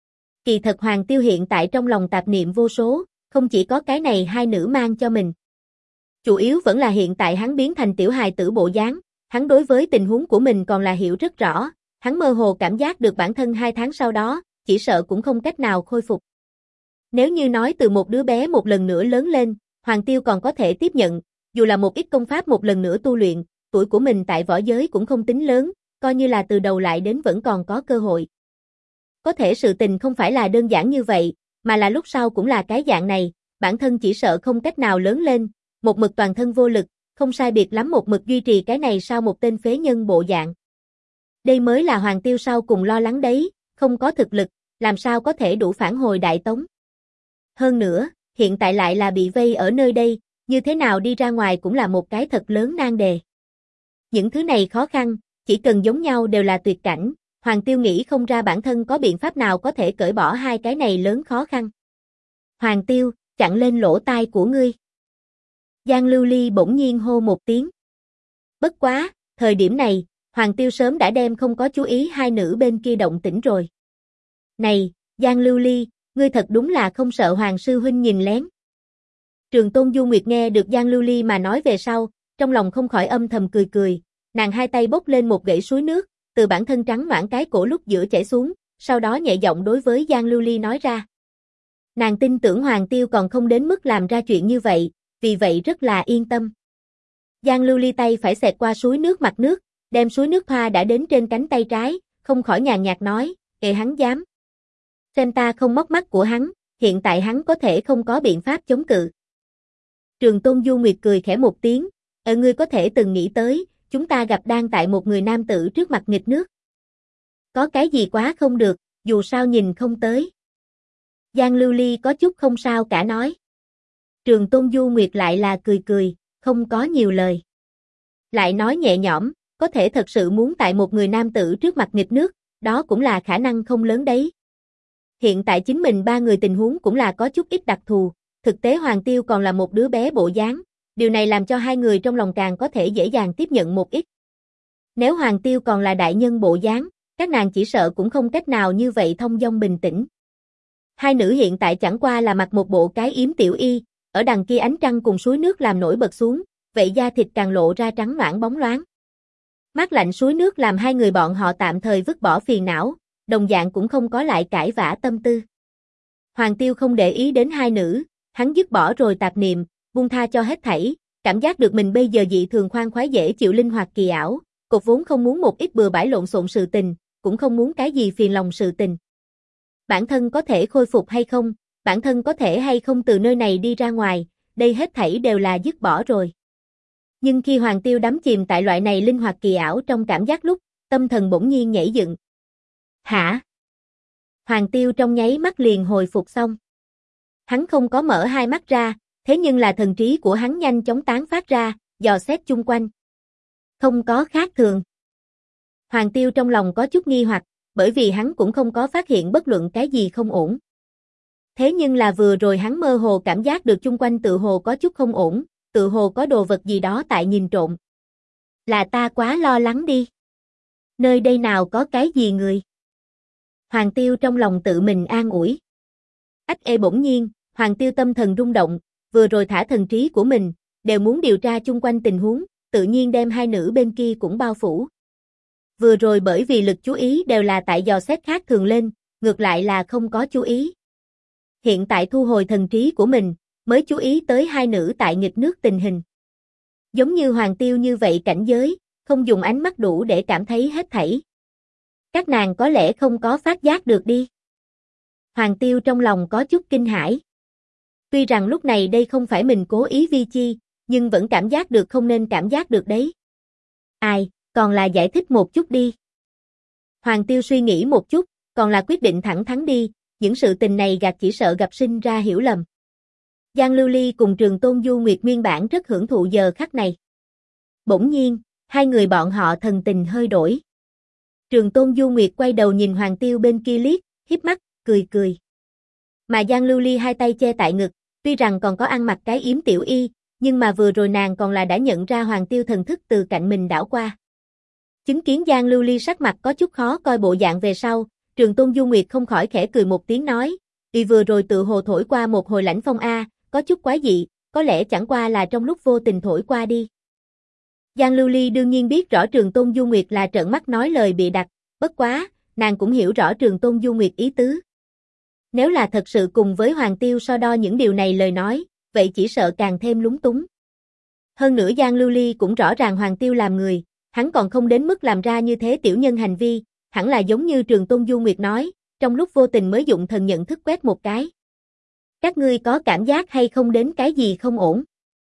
Speaker 1: Kỳ thật Hoàng Tiêu hiện tại trong lòng tạp niệm vô số, không chỉ có cái này hai nữ mang cho mình. Chủ yếu vẫn là hiện tại hắn biến thành tiểu hài tử bộ dáng, hắn đối với tình huống của mình còn là hiểu rất rõ, hắn mơ hồ cảm giác được bản thân 2 tháng sau đó, chỉ sợ cũng không cách nào khôi phục. Nếu như nói từ một đứa bé một lần nữa lớn lên, Hoàng Tiêu còn có thể tiếp nhận, dù là một ít công pháp một lần nữa tu luyện, tuổi của mình tại võ giới cũng không tính lớn, coi như là từ đầu lại đến vẫn còn có cơ hội. Có thể sự tình không phải là đơn giản như vậy, mà là lúc sau cũng là cái dạng này, bản thân chỉ sợ không cách nào lớn lên, một mực toàn thân vô lực, không sai biệt lắm một mực duy trì cái này sau một tên phế nhân bộ dạng. Đây mới là Hoàng Tiêu sau cùng lo lắng đấy, không có thực lực, làm sao có thể đủ phản hồi Đại Tống. Hơn nữa, hiện tại lại là bị vây ở nơi đây, như thế nào đi ra ngoài cũng là một cái thật lớn nan đề. Những thứ này khó khăn, chỉ cần giống nhau đều là tuyệt cảnh, Hoàng Tiêu nghĩ không ra bản thân có biện pháp nào có thể cởi bỏ hai cái này lớn khó khăn. Hoàng Tiêu, chặn lên lỗ tai của ngươi. Giang Lưu Ly bỗng nhiên hô một tiếng. Bất quá, thời điểm này, Hoàng Tiêu sớm đã đem không có chú ý hai nữ bên kia động tĩnh rồi. Này, Giang Lưu Ly, ngươi thật đúng là không sợ Hoàng sư huynh nhìn lén. Trường Tôn Du Nguyệt nghe được Giang Lưu Ly mà nói về sau, trong lòng không khỏi âm thầm cười cười, nàng hai tay bốc lên một gậy suối nước, từ bản thân trắng noãn cái cổ lúc giữa chảy xuống, sau đó nhẹ giọng đối với Giang Lưu Ly nói ra. Nàng tin tưởng Hoàng Tiêu còn không đến mức làm ra chuyện như vậy, vì vậy rất là yên tâm. Giang Lưu Ly tay phải xẹt qua suối nước mặt nước, đem suối nước thoa đã đến trên cánh tay trái, không khỏi nhàn nhạt nói, Ê hắn dám. Xem ta không móc mắt của hắn, hiện tại hắn có thể không có biện pháp chống cự. Trường Tôn Du Nguyệt cười khẽ một tiếng, ngươi có thể từng nghĩ tới, chúng ta gặp đang tại một người nam tử trước mặt nghịch nước. Có cái gì quá không được, dù sao nhìn không tới. Giang Lưu Ly có chút không sao cả nói. Trường Tôn Du Nguyệt lại là cười cười, không có nhiều lời. Lại nói nhẹ nhõm, có thể thật sự muốn tại một người nam tử trước mặt nghịch nước, đó cũng là khả năng không lớn đấy. Hiện tại chính mình ba người tình huống cũng là có chút ít đặc thù, thực tế Hoàng Tiêu còn là một đứa bé bộ dáng, điều này làm cho hai người trong lòng càng có thể dễ dàng tiếp nhận một ít. Nếu Hoàng Tiêu còn là đại nhân bộ dáng, các nàng chỉ sợ cũng không cách nào như vậy thông dong bình tĩnh. Hai nữ hiện tại chẳng qua là mặc một bộ cái yếm tiểu y, ở đằng kia ánh trăng cùng suối nước làm nổi bật xuống, vậy da thịt càng lộ ra trắng noãn bóng loáng. Mát lạnh suối nước làm hai người bọn họ tạm thời vứt bỏ phiền não, đồng dạng cũng không có lại cãi vã tâm tư. Hoàng Tiêu không để ý đến hai nữ, hắn dứt bỏ rồi tạp niệm, buông tha cho hết thảy, cảm giác được mình bây giờ dị thường khoan khoái dễ chịu linh hoạt kỳ ảo, cột vốn không muốn một ít bừa bãi lộn xộn sự tình, cũng không muốn cái gì phiền lòng sự tình. Bản thân có thể khôi phục hay không, bản thân có thể hay không từ nơi này đi ra ngoài, đây hết thảy đều là dứt bỏ rồi. Nhưng khi Hoàng Tiêu đắm chìm tại loại này linh hoạt kỳ ảo trong cảm giác lúc, tâm thần bỗng nhiên nhảy dựng. Hả? Hoàng Tiêu trong nháy mắt liền hồi phục xong. Hắn không có mở hai mắt ra, thế nhưng là thần trí của hắn nhanh chóng tán phát ra, dò xét chung quanh. Không có khác thường. Hoàng Tiêu trong lòng có chút nghi hoặc, bởi vì hắn cũng không có phát hiện bất luận cái gì không ổn. Thế nhưng là vừa rồi hắn mơ hồ cảm giác được chung quanh tự hồ có chút không ổn, tự hồ có đồ vật gì đó tại nhìn trộm. Là ta quá lo lắng đi. Nơi đây nào có cái gì người? Hoàng Tiêu trong lòng tự mình an ủi. Bỗng nhiên, Hoàng Tiêu tâm thần rung động, vừa rồi thả thần trí của mình, đều muốn điều tra chung quanh tình huống, tự nhiên đem hai nữ bên kia cũng bao phủ. Vừa rồi bởi vì lực chú ý đều là tại dò xét khác thường lên, ngược lại là không có chú ý. Hiện tại thu hồi thần trí của mình, mới chú ý tới hai nữ tại nghịch nước tình hình. Giống như Hoàng Tiêu như vậy cảnh giới, không dùng ánh mắt đủ để cảm thấy hết thảy. Các nàng có lẽ không có phát giác được đi. Hoàng Tiêu trong lòng có chút kinh hãi. Tuy rằng lúc này đây không phải mình cố ý vi chi, nhưng vẫn cảm giác được không nên cảm giác được đấy. Ai, còn là giải thích một chút đi. Hoàng Tiêu suy nghĩ một chút, còn là quyết định thẳng thắn đi, những sự tình này gạt chỉ sợ gặp sinh ra hiểu lầm. Giang Lưu Ly cùng Trường Tôn Du Nguyệt nguyên bản rất hưởng thụ giờ khắc này. Bỗng nhiên, hai người bọn họ thần tình hơi đổi. Trường Tôn Du Nguyệt quay đầu nhìn Hoàng Tiêu bên kia liếc, híp mắt, cười cười. Mà Giang Lưu Ly hai tay che tại ngực, tuy rằng còn có ăn mặc cái yếm tiểu y, nhưng mà vừa rồi nàng còn là đã nhận ra Hoàng Tiêu thần thức từ cạnh mình đảo qua. Chứng kiến Giang Lưu Ly sắc mặt có chút khó coi bộ dạng về sau, Trường Tôn Du Nguyệt không khỏi khẽ cười một tiếng nói, "Y vừa rồi tự hồ thổi qua một hồi lãnh phong a, có chút quái dị, có lẽ chẳng qua là trong lúc vô tình thổi qua đi." Giang Lưu Ly đương nhiên biết rõ Trường Tôn Du Nguyệt là trợn mắt nói lời bịa đặt, bất quá, nàng cũng hiểu rõ Trường Tôn Du Nguyệt ý tứ. Nếu là thật sự cùng với Hoàng Tiêu so đo những điều này lời nói, vậy chỉ sợ càng thêm lúng túng. Hơn nữa Giang Lưu Ly cũng rõ ràng Hoàng Tiêu làm người, hắn còn không đến mức làm ra như thế tiểu nhân hành vi, hẳn là giống như Trường Tôn Du Nguyệt nói, trong lúc vô tình mới dụng thần nhận thức quét một cái. Các ngươi có cảm giác hay không đến cái gì không ổn?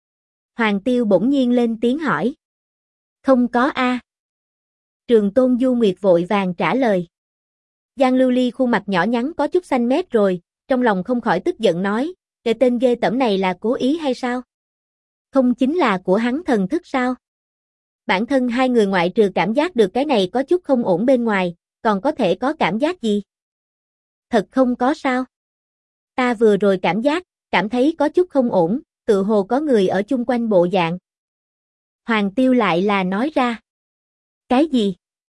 Speaker 1: Hoàng Tiêu bỗng nhiên lên tiếng hỏi. Không có a. Trường Tôn Du Nguyệt vội vàng trả lời. Giang Lưu Ly khuôn mặt nhỏ nhắn có chút xanh mét rồi, trong lòng không khỏi tức giận nói, cái tên ghê tởm này là cố ý hay sao? Không chính là của hắn thần thức sao? Bản thân hai người ngoại trừ cảm giác được cái này có chút không ổn bên ngoài, còn có thể có cảm giác gì? Thật không có sao? Ta vừa rồi cảm thấy có chút không ổn, tự hồ có người ở chung quanh bộ dạng. Hoàng Tiêu lại là nói ra. Cái gì?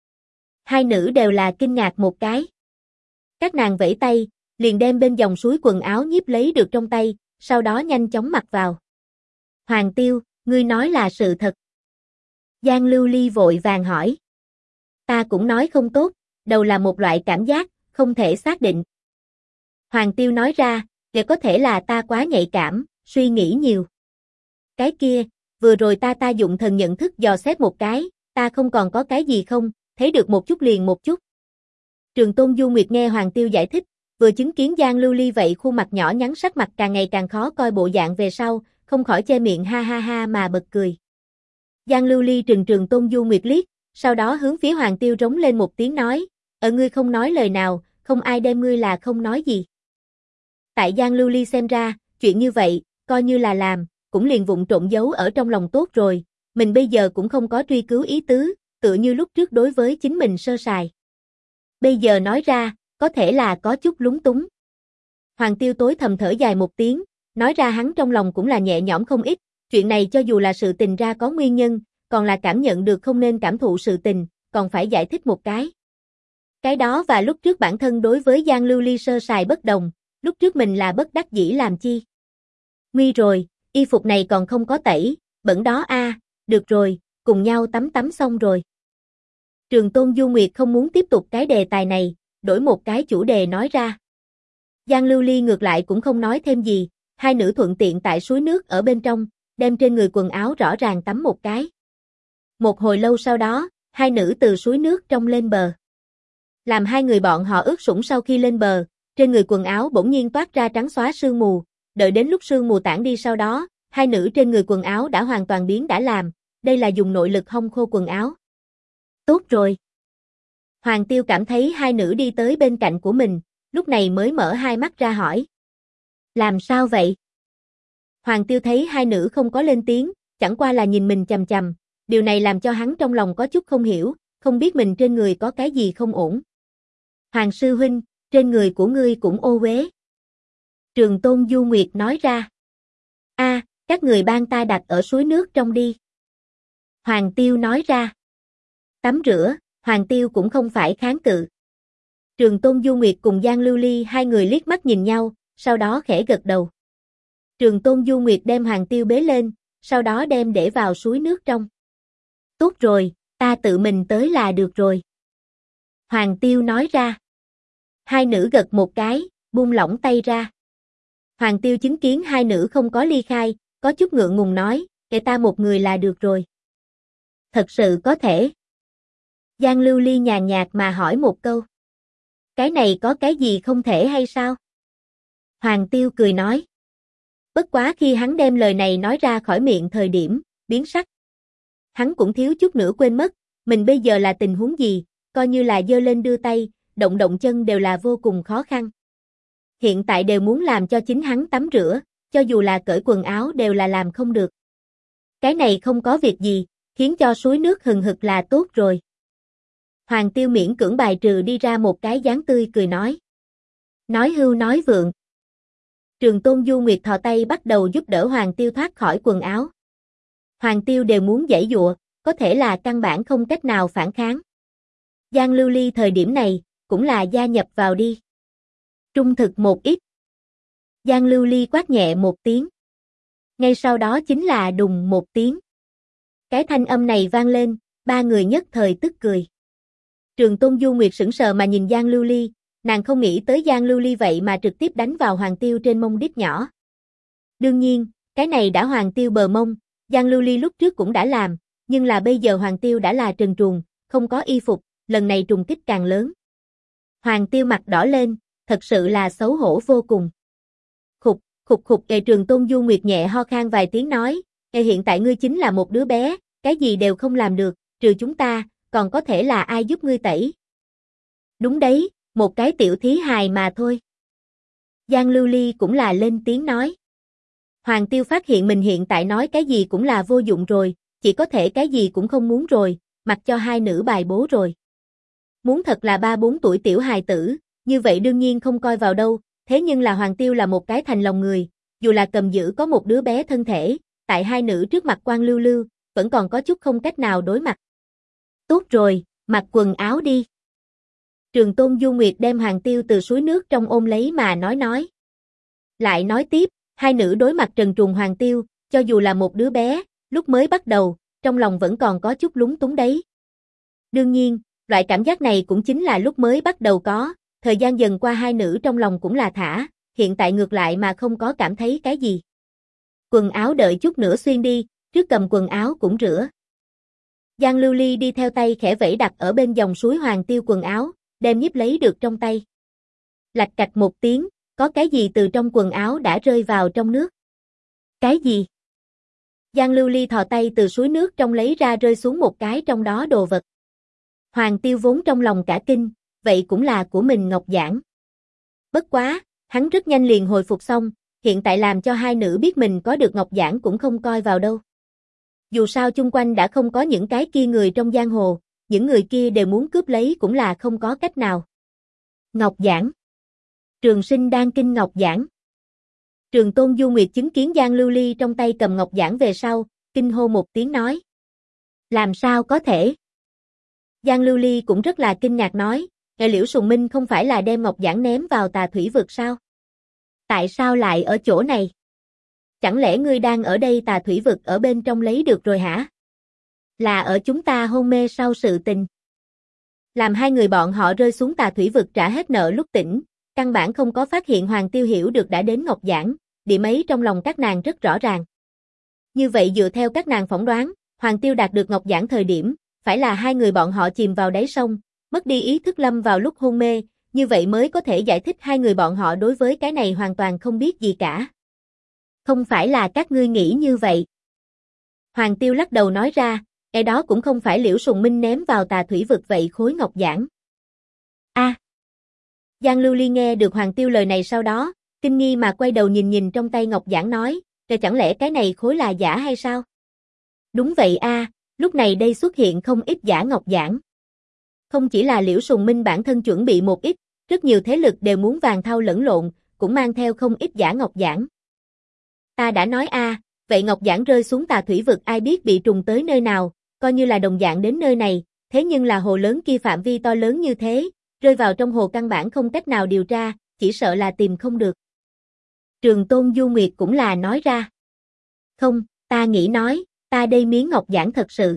Speaker 1: Hai nữ đều là kinh ngạc một cái. Các nàng vẫy tay, liền đem bên dòng suối quần áo nhiếp lấy được trong tay, sau đó nhanh chóng mặc vào. Hoàng Tiêu, ngươi nói là sự thật. Giang Lưu Ly vội vàng hỏi. Ta cũng nói không tốt, đầu là một loại cảm giác, không thể xác định. Hoàng Tiêu nói ra, để có thể là ta quá nhạy cảm, suy nghĩ nhiều. Cái kia, vừa rồi ta dụng thần nhận thức dò xét một cái, ta không còn có cái gì không, thấy được một chút liền một chút. Trường Tôn Du Nguyệt nghe Hoàng Tiêu giải thích, vừa chứng kiến Giang Lưu Ly vậy khuôn mặt nhỏ nhắn sắc mặt càng ngày càng khó coi bộ dạng về sau, không khỏi che miệng ha ha ha mà bật cười. Giang Lưu Ly trừng Trường Tôn Du Nguyệt liếc, sau đó hướng phía Hoàng Tiêu rống lên một tiếng nói, ngươi không nói lời nào, không ai đem ngươi là không nói gì. Tại Giang Lưu Ly xem ra, chuyện như vậy, coi như là làm, cũng liền vụng trộn giấu ở trong lòng tốt rồi, mình bây giờ cũng không có truy cứu ý tứ, tựa như lúc trước đối với chính mình sơ sài. Bây giờ nói ra, có thể là có chút lúng túng. Hoàng Tiêu tối thầm thở dài một tiếng, nói ra hắn trong lòng cũng là nhẹ nhõm không ít, chuyện này cho dù là sự tình ra có nguyên nhân, còn là cảm nhận được không nên cảm thụ sự tình, còn phải giải thích một cái. Cái đó và lúc trước bản thân đối với Giang Lưu Ly sơ sài bất đồng, lúc trước mình là bất đắc dĩ làm chi. Nguy rồi, y phục này còn không có tẩy, bẩn đó a, được rồi, cùng nhau tắm xong rồi. Trường Tôn Du Nguyệt không muốn tiếp tục cái đề tài này, đổi một cái chủ đề nói ra. Giang Lưu Ly ngược lại cũng không nói thêm gì, hai nữ thuận tiện tại suối nước ở bên trong, đem trên người quần áo rõ ràng tắm một cái. Một hồi lâu sau đó, hai nữ từ suối nước trong lên bờ. Làm hai người bọn họ ướt sũng sau khi lên bờ, trên người quần áo bỗng nhiên toát ra trắng xóa sương mù, đợi đến lúc sương mù tản đi sau đó, hai nữ trên người quần áo đã hoàn toàn biến đã làm, đây là dùng nội lực hong khô quần áo. Tốt rồi. Hoàng Tiêu cảm thấy hai nữ đi tới bên cạnh của mình, lúc này mới mở hai mắt ra hỏi. Làm sao vậy? Hoàng Tiêu thấy hai nữ không có lên tiếng, chẳng qua là nhìn mình chằm chằm, điều này làm cho hắn trong lòng có chút không hiểu, không biết mình trên người có cái gì không ổn. Hoàng sư huynh, trên người của ngươi cũng ô uế. Trường Tôn Du Nguyệt nói ra. Các người ban ta đặt ở suối nước trong đi. Hoàng Tiêu nói ra. Tắm rửa, Hoàng Tiêu cũng không phải kháng cự. Trường Tôn Du Nguyệt cùng Giang Lưu Ly hai người liếc mắt nhìn nhau, sau đó khẽ gật đầu. Trường Tôn Du Nguyệt đem Hoàng Tiêu bế lên, sau đó đem để vào suối nước trong. Tốt rồi, ta tự mình tới là được rồi. Hoàng Tiêu nói ra. Hai nữ gật một cái, buông lỏng tay ra. Hoàng Tiêu chứng kiến hai nữ không có ly khai, có chút ngượng ngùng nói, kệ ta một người là được rồi. Thật sự có thể. Giang Lưu Ly nhàn nhạt mà hỏi một câu. Cái này có cái gì không thể hay sao? Hoàng Tiêu cười nói. Bất quá khi hắn đem lời này nói ra khỏi miệng thời điểm, biến sắc. Hắn cũng thiếu chút nữa quên mất, mình bây giờ là tình huống gì, coi như là giơ lên đưa tay, động động chân đều là vô cùng khó khăn. Hiện tại đều muốn làm cho chính hắn tắm rửa, cho dù là cởi quần áo đều là làm không được. Cái này không có việc gì, khiến cho suối nước hừng hực là tốt rồi. Hoàng Tiêu miễn cưỡng bài trừ đi ra một cái dáng tươi cười nói. Nói hưu nói vượng. Trường Tôn Du Nguyệt thò tay bắt đầu giúp đỡ Hoàng Tiêu thoát khỏi quần áo. Hoàng Tiêu đều muốn giãy giụa, có thể là căn bản không cách nào phản kháng. Giang Lưu Ly thời điểm này, cũng là gia nhập vào đi. Trung thực một ít. Giang Lưu Ly quát nhẹ một tiếng. Ngay sau đó chính là đùng một tiếng. Cái thanh âm này vang lên, ba người nhất thời tức cười. Trường Tôn Du Nguyệt sững sờ mà nhìn Giang Lưu Ly, nàng không nghĩ tới Giang Lưu Ly vậy mà trực tiếp đánh vào Hoàng Tiêu trên mông đít nhỏ. Đương nhiên, cái này đã Hoàng Tiêu bờ mông, Giang Lưu Ly lúc trước cũng đã làm, nhưng là bây giờ Hoàng Tiêu đã là trần truồng, không có y phục, lần này trùng kích càng lớn. Hoàng Tiêu mặt đỏ lên, thật sự là xấu hổ vô cùng. Khục, Trường Tôn Du Nguyệt nhẹ ho khan vài tiếng nói, hiện tại ngươi chính là một đứa bé, cái gì đều không làm được, trừ chúng ta, còn có thể là ai giúp ngươi tẩy. Đúng đấy, một cái tiểu thí hài mà thôi. Giang Lưu Ly cũng là lên tiếng nói. Hoàng Tiêu phát hiện mình hiện tại nói cái gì cũng là vô dụng rồi, chỉ có thể cái gì cũng không muốn rồi, mặc cho hai nữ bài bố rồi. Muốn thật là 3-4 tuổi tiểu hài tử, như vậy đương nhiên không coi vào đâu, thế nhưng là Hoàng Tiêu là một cái thành lòng người, dù là cầm giữ có một đứa bé thân thể, tại hai nữ trước mặt quan lưu lưu, vẫn còn có chút không cách nào đối mặt. Tốt rồi, mặc quần áo đi. Trường Tôn Du Nguyệt đem Hoàng Tiêu từ suối nước trong ôm lấy mà nói. Lại nói tiếp, hai nữ đối mặt trần truồng Hoàng Tiêu, cho dù là một đứa bé, lúc mới bắt đầu, trong lòng vẫn còn có chút lúng túng đấy. Đương nhiên, loại cảm giác này cũng chính là lúc mới bắt đầu có, thời gian dần qua hai nữ trong lòng cũng là thả, hiện tại ngược lại mà không có cảm thấy cái gì. Quần áo đợi chút nữa xuyên đi, trước cầm quần áo cũng rửa. Giang Lưu Ly đi theo tay khẽ vẫy đặt ở bên dòng suối Hoàng Tiêu quần áo, đem nhíp lấy được trong tay. Lạch cạch một tiếng, có cái gì từ trong quần áo đã rơi vào trong nước. Cái gì? Giang Lưu Ly thò tay từ suối nước trong lấy ra rơi xuống một cái trong đó đồ vật. Hoàng Tiêu vốn trong lòng cả kinh, vậy cũng là của mình ngọc giản. Bất quá, hắn rất nhanh liền hồi phục xong, hiện tại làm cho hai nữ biết mình có được ngọc giản cũng không coi vào đâu. Dù sao chung quanh đã không có những cái kia người trong giang hồ, những người kia đều muốn cướp lấy cũng là không có cách nào. Ngọc giản. Trường Sinh đang kinh ngọc giản. Trường Tôn Du Nguyệt chứng kiến Giang Lưu Ly trong tay cầm ngọc giản về sau, kinh hô một tiếng nói. Làm sao có thể? Giang Lưu Ly cũng rất là kinh ngạc nói, Liễu Sùng Minh không phải là đem ngọc giản ném vào Tà Thủy Vực sao? Tại sao lại ở chỗ này? Chẳng lẽ ngươi đang ở đây Tà Thủy Vực ở bên trong lấy được rồi hả? Là ở chúng ta hôn mê sau sự tình. Làm hai người bọn họ rơi xuống Tà Thủy Vực trả hết nợ lúc tỉnh, căn bản không có phát hiện Hoàng Tiêu hiểu được đã đến ngọc giản, điểm ấy trong lòng các nàng rất rõ ràng. Như vậy dựa theo các nàng phỏng đoán, Hoàng Tiêu đạt được ngọc giản thời điểm, phải là hai người bọn họ chìm vào đáy sông, mất đi ý thức lâm vào lúc hôn mê, như vậy mới có thể giải thích hai người bọn họ đối với cái này hoàn toàn không biết gì cả. Không phải là các ngươi nghĩ như vậy. Hoàng Tiêu lắc đầu nói ra, đó cũng không phải Liễu Sùng Minh ném vào Tà Thủy Vực vậy khối ngọc giản. Giang Lưu Ly nghe được Hoàng Tiêu lời này sau đó, kinh nghi mà quay đầu nhìn nhìn trong tay ngọc giản nói, chẳng lẽ cái này khối là giả hay sao? Đúng vậy a, lúc này đây xuất hiện không ít giả ngọc giản. Không chỉ là Liễu Sùng Minh bản thân chuẩn bị một ít, rất nhiều thế lực đều muốn vàng thau lẫn lộn, cũng mang theo không ít giả ngọc giản. Ta đã nói a, vậy ngọc giản rơi xuống Tà Thủy vực ai biết bị trùng tới nơi nào, coi như là đồng dạng đến nơi này, thế nhưng là hồ lớn kia phạm vi to lớn như thế, rơi vào trong hồ căn bản không cách nào điều tra, chỉ sợ là tìm không được. Trường Tôn Du Nguyệt cũng là nói ra. Không, ta nghĩ nói, ta đây miếng ngọc giản thật sự.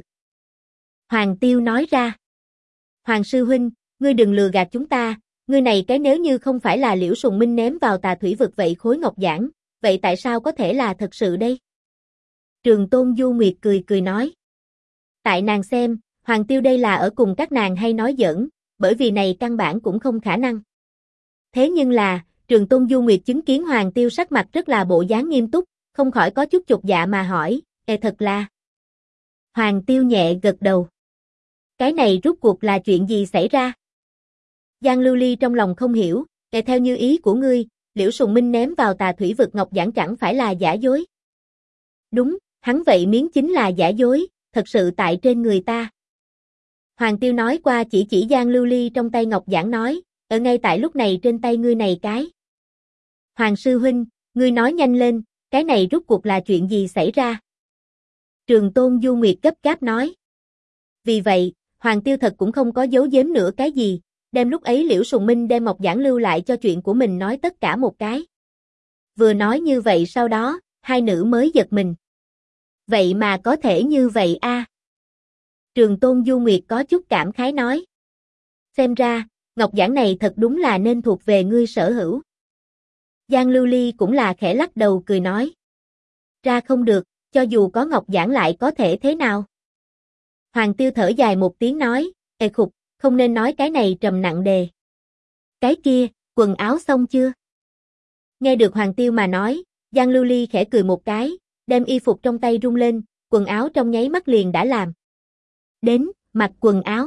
Speaker 1: Hoàng Tiêu nói ra. Hoàng sư huynh, ngươi đừng lừa gạt chúng ta, ngươi này cái nếu như không phải là Liễu Sùng Minh ném vào Tà Thủy vực vậy khối ngọc giản, vậy tại sao có thể là thật sự đây? Trường Tôn Du Nguyệt cười nói. Tại nàng xem, Hoàng Tiêu đây là ở cùng các nàng hay nói giỡn, bởi vì này căn bản cũng không khả năng. Thế nhưng là, Trường Tôn Du Nguyệt chứng kiến Hoàng Tiêu sắc mặt rất là bộ dáng nghiêm túc, không khỏi có chút chột dạ mà hỏi, thật là. Hoàng Tiêu nhẹ gật đầu. Cái này rốt cuộc là chuyện gì xảy ra? Giang Lưu Ly trong lòng không hiểu, theo như ý của ngươi, Liễu Sùng Minh ném vào Tà Thủy vực ngọc giản chẳng phải là giả dối. Đúng, hắn vậy miếng chính là giả dối, thật sự tại trên người ta. Hoàng Tiêu nói qua chỉ Giang Lưu Ly trong tay ngọc giản nói, ở ngay tại lúc này trên tay ngươi này cái. Hoàng sư huynh, ngươi nói nhanh lên, cái này rốt cuộc là chuyện gì xảy ra? Trường Tôn Du Nguyệt gấp gáp nói. Vì vậy, Hoàng Tiêu thật cũng không có giấu giếm nữa cái gì, đem lúc ấy Liễu Sùng Minh đem ngọc giản lưu lại cho chuyện của mình nói tất cả một cái. Vừa nói như vậy sau đó, hai nữ mới giật mình. Vậy mà có thể như vậy a? Trường Tôn Du Nguyệt có chút cảm khái nói. Xem ra, ngọc giản này thật đúng là nên thuộc về ngươi sở hữu. Giang Lưu Ly cũng là khẽ lắc đầu cười nói. Ra không được, cho dù có ngọc giản lại có thể thế nào? Hoàng Tiêu thở dài một tiếng nói, khục, không nên nói cái này trầm nặng đề. Cái kia, quần áo xong chưa? Nghe được Hoàng Tiêu mà nói, Giang Lưu Ly khẽ cười một cái, đem y phục trong tay rung lên, quần áo trong nháy mắt liền đã làm. Đến, mặc quần áo.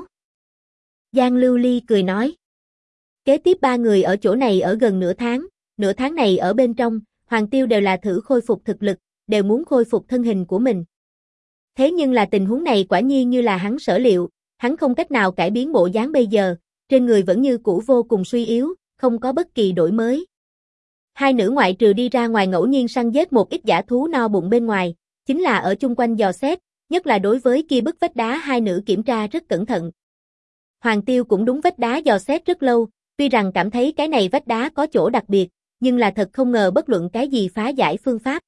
Speaker 1: Giang Lưu Ly cười nói. Kế tiếp ba người ở chỗ này ở gần nửa tháng này ở bên trong, Hoàng Tiêu đều là thử khôi phục thực lực, đều muốn khôi phục thân hình của mình. Thế nhưng là tình huống này quả nhiên như là hắn sở liệu, hắn không cách nào cải biến bộ dáng bây giờ, trên người vẫn như cũ vô cùng suy yếu, không có bất kỳ đổi mới. Hai nữ ngoại trừ đi ra ngoài ngẫu nhiên săn giết một ít dã thú no bụng bên ngoài, chính là ở chung quanh dò xét, nhất là đối với kia bức vách đá hai nữ kiểm tra rất cẩn thận. Hoàng Tiêu cũng đúng vách đá dò xét rất lâu, tuy rằng cảm thấy cái này vách đá có chỗ đặc biệt, nhưng là thật không ngờ bất luận cái gì phá giải phương pháp.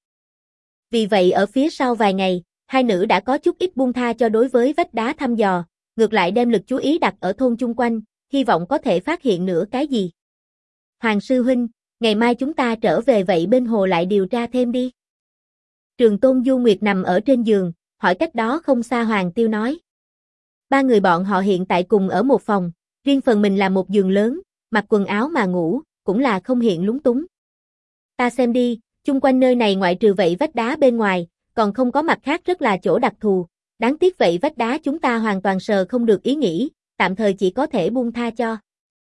Speaker 1: Vì vậy ở phía sau vài ngày, hai nữ đã có chút ít buông tha cho đối với vách đá thăm dò, ngược lại đem lực chú ý đặt ở thôn chung quanh, hy vọng có thể phát hiện nữa cái gì. Hoàng sư huynh, ngày mai chúng ta trở về vậy bên hồ lại điều tra thêm đi. Trường Tôn Du Nguyệt nằm ở trên giường, hỏi cách đó không xa Hoàng Tiêu nói. Ba người bọn họ hiện tại cùng ở một phòng, riêng phần mình là một giường lớn, mặc quần áo mà ngủ, cũng là không hiện lúng túng. Ta xem đi, chung quanh nơi này ngoại trừ vậy vách đá bên ngoài, còn không có mặt khác rất là chỗ đặc thù, đáng tiếc vậy vách đá chúng ta hoàn toàn sờ không được ý nghĩ, tạm thời chỉ có thể buông tha cho.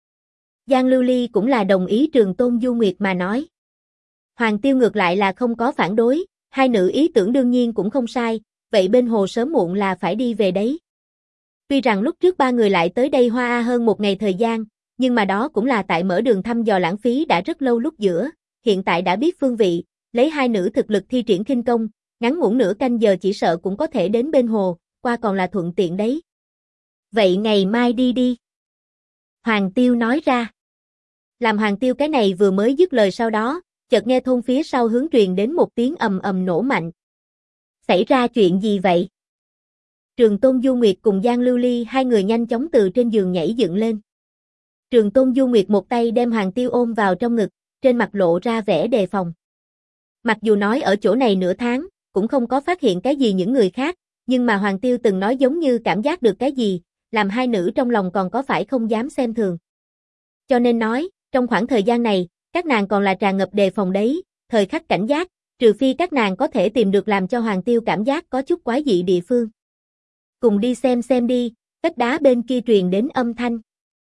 Speaker 1: Giang Lưu Ly cũng là đồng ý Trường Tôn Du Nguyệt mà nói. Hoàng Tiêu ngược lại là không có phản đối, hai nữ ý tưởng đương nhiên cũng không sai, vậy bên hồ sớm muộn là phải đi về đấy. Tuy rằng lúc trước ba người lại tới đây hoa hơn một ngày thời gian, nhưng mà đó cũng là tại mở đường thăm dò lãng phí đã rất lâu lúc giữa, hiện tại đã biết phương vị, lấy hai nữ thực lực thi triển khinh công, ngắn ngủn nửa canh giờ chỉ sợ cũng có thể đến bên hồ, qua còn là thuận tiện đấy. Vậy ngày mai đi đi. Hoàng Tiêu nói ra. Làm Hoàng Tiêu cái này vừa mới dứt lời sau đó, chợt nghe thôn phía sau hướng truyền đến một tiếng ầm ầm nổ mạnh. Xảy ra chuyện gì vậy? Trường Tôn Du Nguyệt cùng Giang Lưu Ly hai người nhanh chóng từ trên giường nhảy dựng lên. Trường Tôn Du Nguyệt một tay đem Hoàng Tiêu ôm vào trong ngực, trên mặt lộ ra vẻ đề phòng. Mặc dù nói ở chỗ này nửa tháng, cũng không có phát hiện cái gì những người khác, nhưng mà Hoàng Tiêu từng nói giống như cảm giác được cái gì, làm hai nữ trong lòng còn có phải không dám xem thường. Cho nên nói, trong khoảng thời gian này, các nàng còn là tràn ngập đề phòng đấy, thời khắc cảnh giác, trừ phi các nàng có thể tìm được làm cho Hoàng Tiêu cảm giác có chút quái dị địa phương. Cùng đi xem đi, vách đá bên kia truyền đến âm thanh.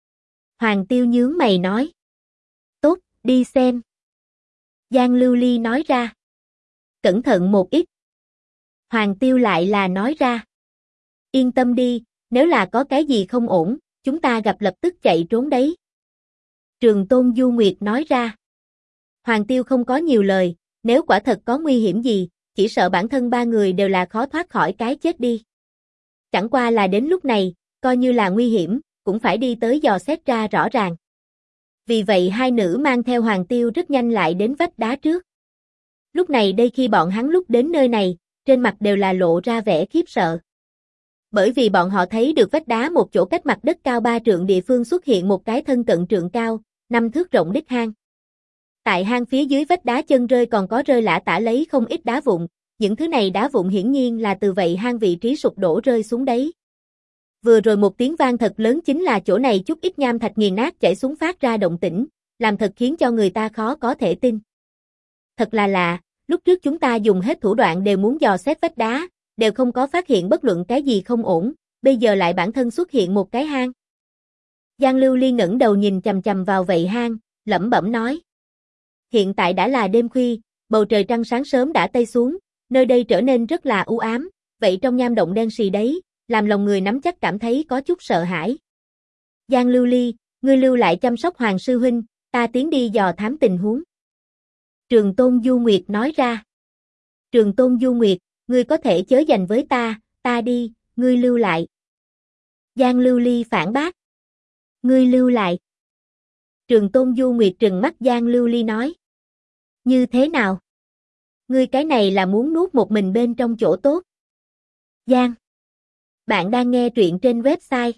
Speaker 1: Hoàng Tiêu nhướng mày nói. Tốt, đi xem. Giang Lưu Ly nói ra. Cẩn thận một ít. Hoàng Tiêu lại là nói ra. Yên tâm đi, nếu là có cái gì không ổn, chúng ta gặp lập tức chạy trốn đấy. Trường Tôn Du Nguyệt nói ra. Hoàng Tiêu không có nhiều lời, nếu quả thật có nguy hiểm gì, chỉ sợ bản thân ba người đều là khó thoát khỏi cái chết đi. Chẳng qua là đến lúc này, coi như là nguy hiểm, cũng phải đi tới dò xét ra rõ ràng. Vì vậy hai nữ mang theo Hoàng Tiêu rất nhanh lại đến vách đá trước. Lúc này đây khi bọn hắn lúc đến nơi này, trên mặt đều là lộ ra vẻ khiếp sợ. Bởi vì bọn họ thấy được vách đá một chỗ cách mặt đất cao 3 trượng địa phương xuất hiện một cái thân cận trượng cao, 5 thước rộng đích hang. Tại hang phía dưới vách đá chân rơi còn có rơi lả tả lấy không ít đá vụn, những thứ này đá vụn hiển nhiên là từ vậy hang vị trí sụp đổ rơi xuống đấy. Vừa rồi một tiếng vang thật lớn chính là chỗ này chút ít nham thạch nghiền nát chảy xuống phát ra động tĩnh, làm thật khiến cho người ta khó có thể tin. Thật là lạ, lúc trước chúng ta dùng hết thủ đoạn đều muốn dò xét vách đá, đều không có phát hiện bất luận cái gì không ổn, bây giờ lại bản thân xuất hiện một cái hang. Giang Lưu Ly ngẩng đầu nhìn chằm chằm vào vậy hang, lẩm bẩm nói. Hiện tại đã là đêm khuya, bầu trời trăng sáng sớm đã tây xuống, nơi đây trở nên rất là u ám, vậy trong nham động đen sì đấy, làm lòng người nắm chắc cảm thấy có chút sợ hãi. Giang Lưu Ly, ngươi lưu lại chăm sóc Hoàng sư huynh, ta tiến đi dò thám tình huống. Trường Tôn Du Nguyệt nói ra. Trường Tôn Du Nguyệt, ngươi có thể chớ giành với ta đi, ngươi lưu lại. Giang Lưu Ly phản bác. Ngươi lưu lại. Trường Tôn Du Nguyệt trừng mắt Giang Lưu Ly nói. Như thế nào? Ngươi cái này là muốn nuốt một mình bên trong chỗ tốt. Giang. Bạn đang nghe truyện trên website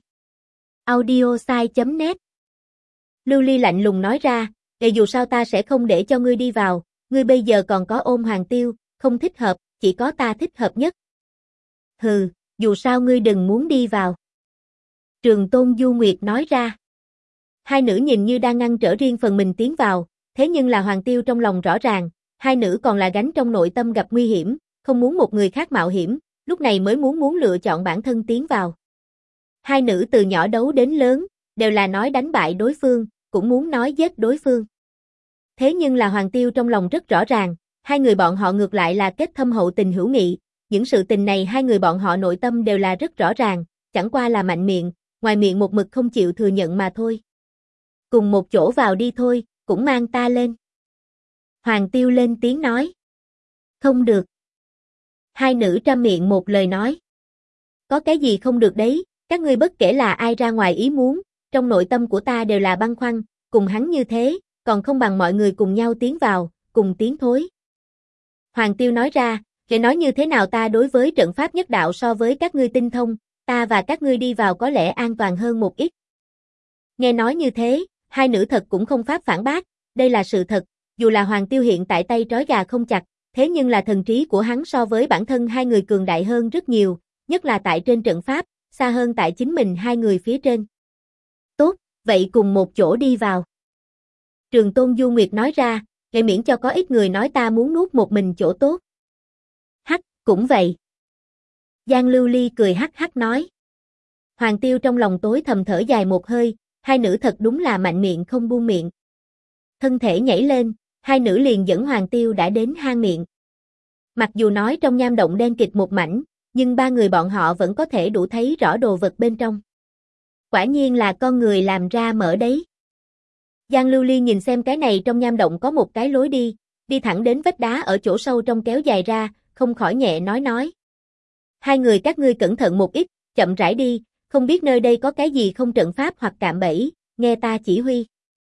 Speaker 1: audiosai.net. Lưu Ly lạnh lùng nói ra, dù sao ta sẽ không để cho ngươi đi vào, ngươi bây giờ còn có ôm Hoàng Tiêu, không thích hợp, chỉ có ta thích hợp nhất. Hừ, dù sao ngươi đừng muốn đi vào. Trường Tôn Du Nguyệt nói ra. Hai nữ nhìn như đang ngăn trở riêng phần mình tiến vào, thế nhưng là Hoàng Tiêu trong lòng rõ ràng, hai nữ còn là gánh trong nội tâm gặp nguy hiểm, không muốn một người khác mạo hiểm, lúc này mới muốn lựa chọn bản thân tiến vào. Hai nữ từ nhỏ đấu đến lớn, đều là nói đánh bại đối phương, cũng muốn nói giết đối phương. Thế nhưng là Hoàng Tiêu trong lòng rất rõ ràng, hai người bọn họ ngược lại là kết thâm hậu tình hữu nghị, những sự tình này hai người bọn họ nội tâm đều là rất rõ ràng, chẳng qua là mạnh miệng, ngoài miệng một mực không chịu thừa nhận mà thôi. Cùng một chỗ vào đi thôi, cũng mang ta lên. Hoàng Tiêu lên tiếng nói. Không được. Hai nữ trăm miệng một lời nói. Có cái gì không được đấy, các ngươi bất kể là ai ra ngoài ý muốn, trong nội tâm của ta đều là băn khoăn, cùng hắn như thế, còn không bằng mọi người cùng nhau tiến vào, cùng tiến thối. Hoàng Tiêu nói ra, để nói như thế nào ta đối với trận pháp nhất đạo so với các ngươi tinh thông, ta và các ngươi đi vào có lẽ an toàn hơn một ít. Nghe nói như thế, hai nữ thật cũng không pháp phản bác, đây là sự thật, dù là Hoàng Tiêu hiện tại tay trói gà không chặt, thế nhưng là thần trí của hắn so với bản thân hai người cường đại hơn rất nhiều, nhất là tại trên trận pháp, xa hơn tại chính mình hai người phía trên. Tốt, vậy cùng một chỗ đi vào. Trường Tôn Du Nguyệt nói ra, để miễn cho có ít người nói ta muốn nuốt một mình chỗ tốt. Hắc, cũng vậy. Giang Lưu Ly cười hắc hắc nói. Hoàng Tiêu trong lòng tối thầm thở dài một hơi, hai nữ thật đúng là mạnh miệng không buông miệng. Thân thể nhảy lên, hai nữ liền dẫn Hoàng Tiêu đã đến hang miệng. Mặc dù nói trong nham động đen kịt một mảnh, nhưng ba người bọn họ vẫn có thể đủ thấy rõ đồ vật bên trong. Quả nhiên là con người làm ra mở đấy. Giang Lưu Ly nhìn xem cái này trong nham động có một cái lối đi thẳng đến vách đá ở chỗ sâu trong kéo dài ra, không khỏi nhẹ nói. Hai người các ngươi cẩn thận một ít, chậm rãi đi, không biết nơi đây có cái gì không trận pháp hoặc cạm bẫy, nghe ta chỉ huy.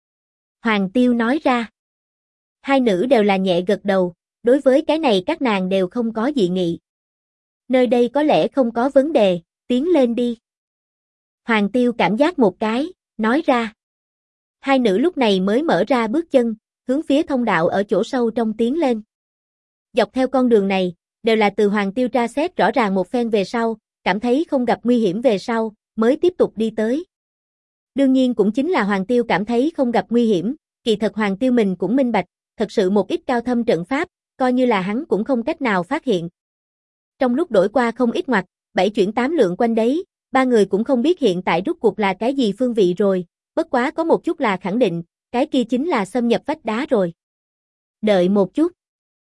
Speaker 1: Hoàng Tiêu nói ra. Hai nữ đều là nhẹ gật đầu, đối với cái này các nàng đều không có dị nghị. Nơi đây có lẽ không có vấn đề, tiến lên đi. Hoàng Tiêu cảm giác một cái, nói ra. Hai nữ lúc này mới mở ra bước chân, hướng phía thông đạo ở chỗ sâu trong tiến lên. Dọc theo con đường này, đều là từ Hoàng Tiêu tra xét rõ ràng một phen về sau, cảm thấy không gặp nguy hiểm về sau, mới tiếp tục đi tới. Đương nhiên cũng chính là Hoàng Tiêu cảm thấy không gặp nguy hiểm, kỳ thật Hoàng Tiêu mình cũng minh bạch, thật sự một ít cao thâm trận pháp, coi như là hắn cũng không cách nào phát hiện. Trong lúc đổi qua không ít ngoặt, 7 chuyển 8 lượn quanh đấy, ba người cũng không biết hiện tại rút cuộc là cái gì phương vị rồi, bất quá có một chút là khẳng định, cái kia chính là xâm nhập vách đá rồi. Đợi một chút.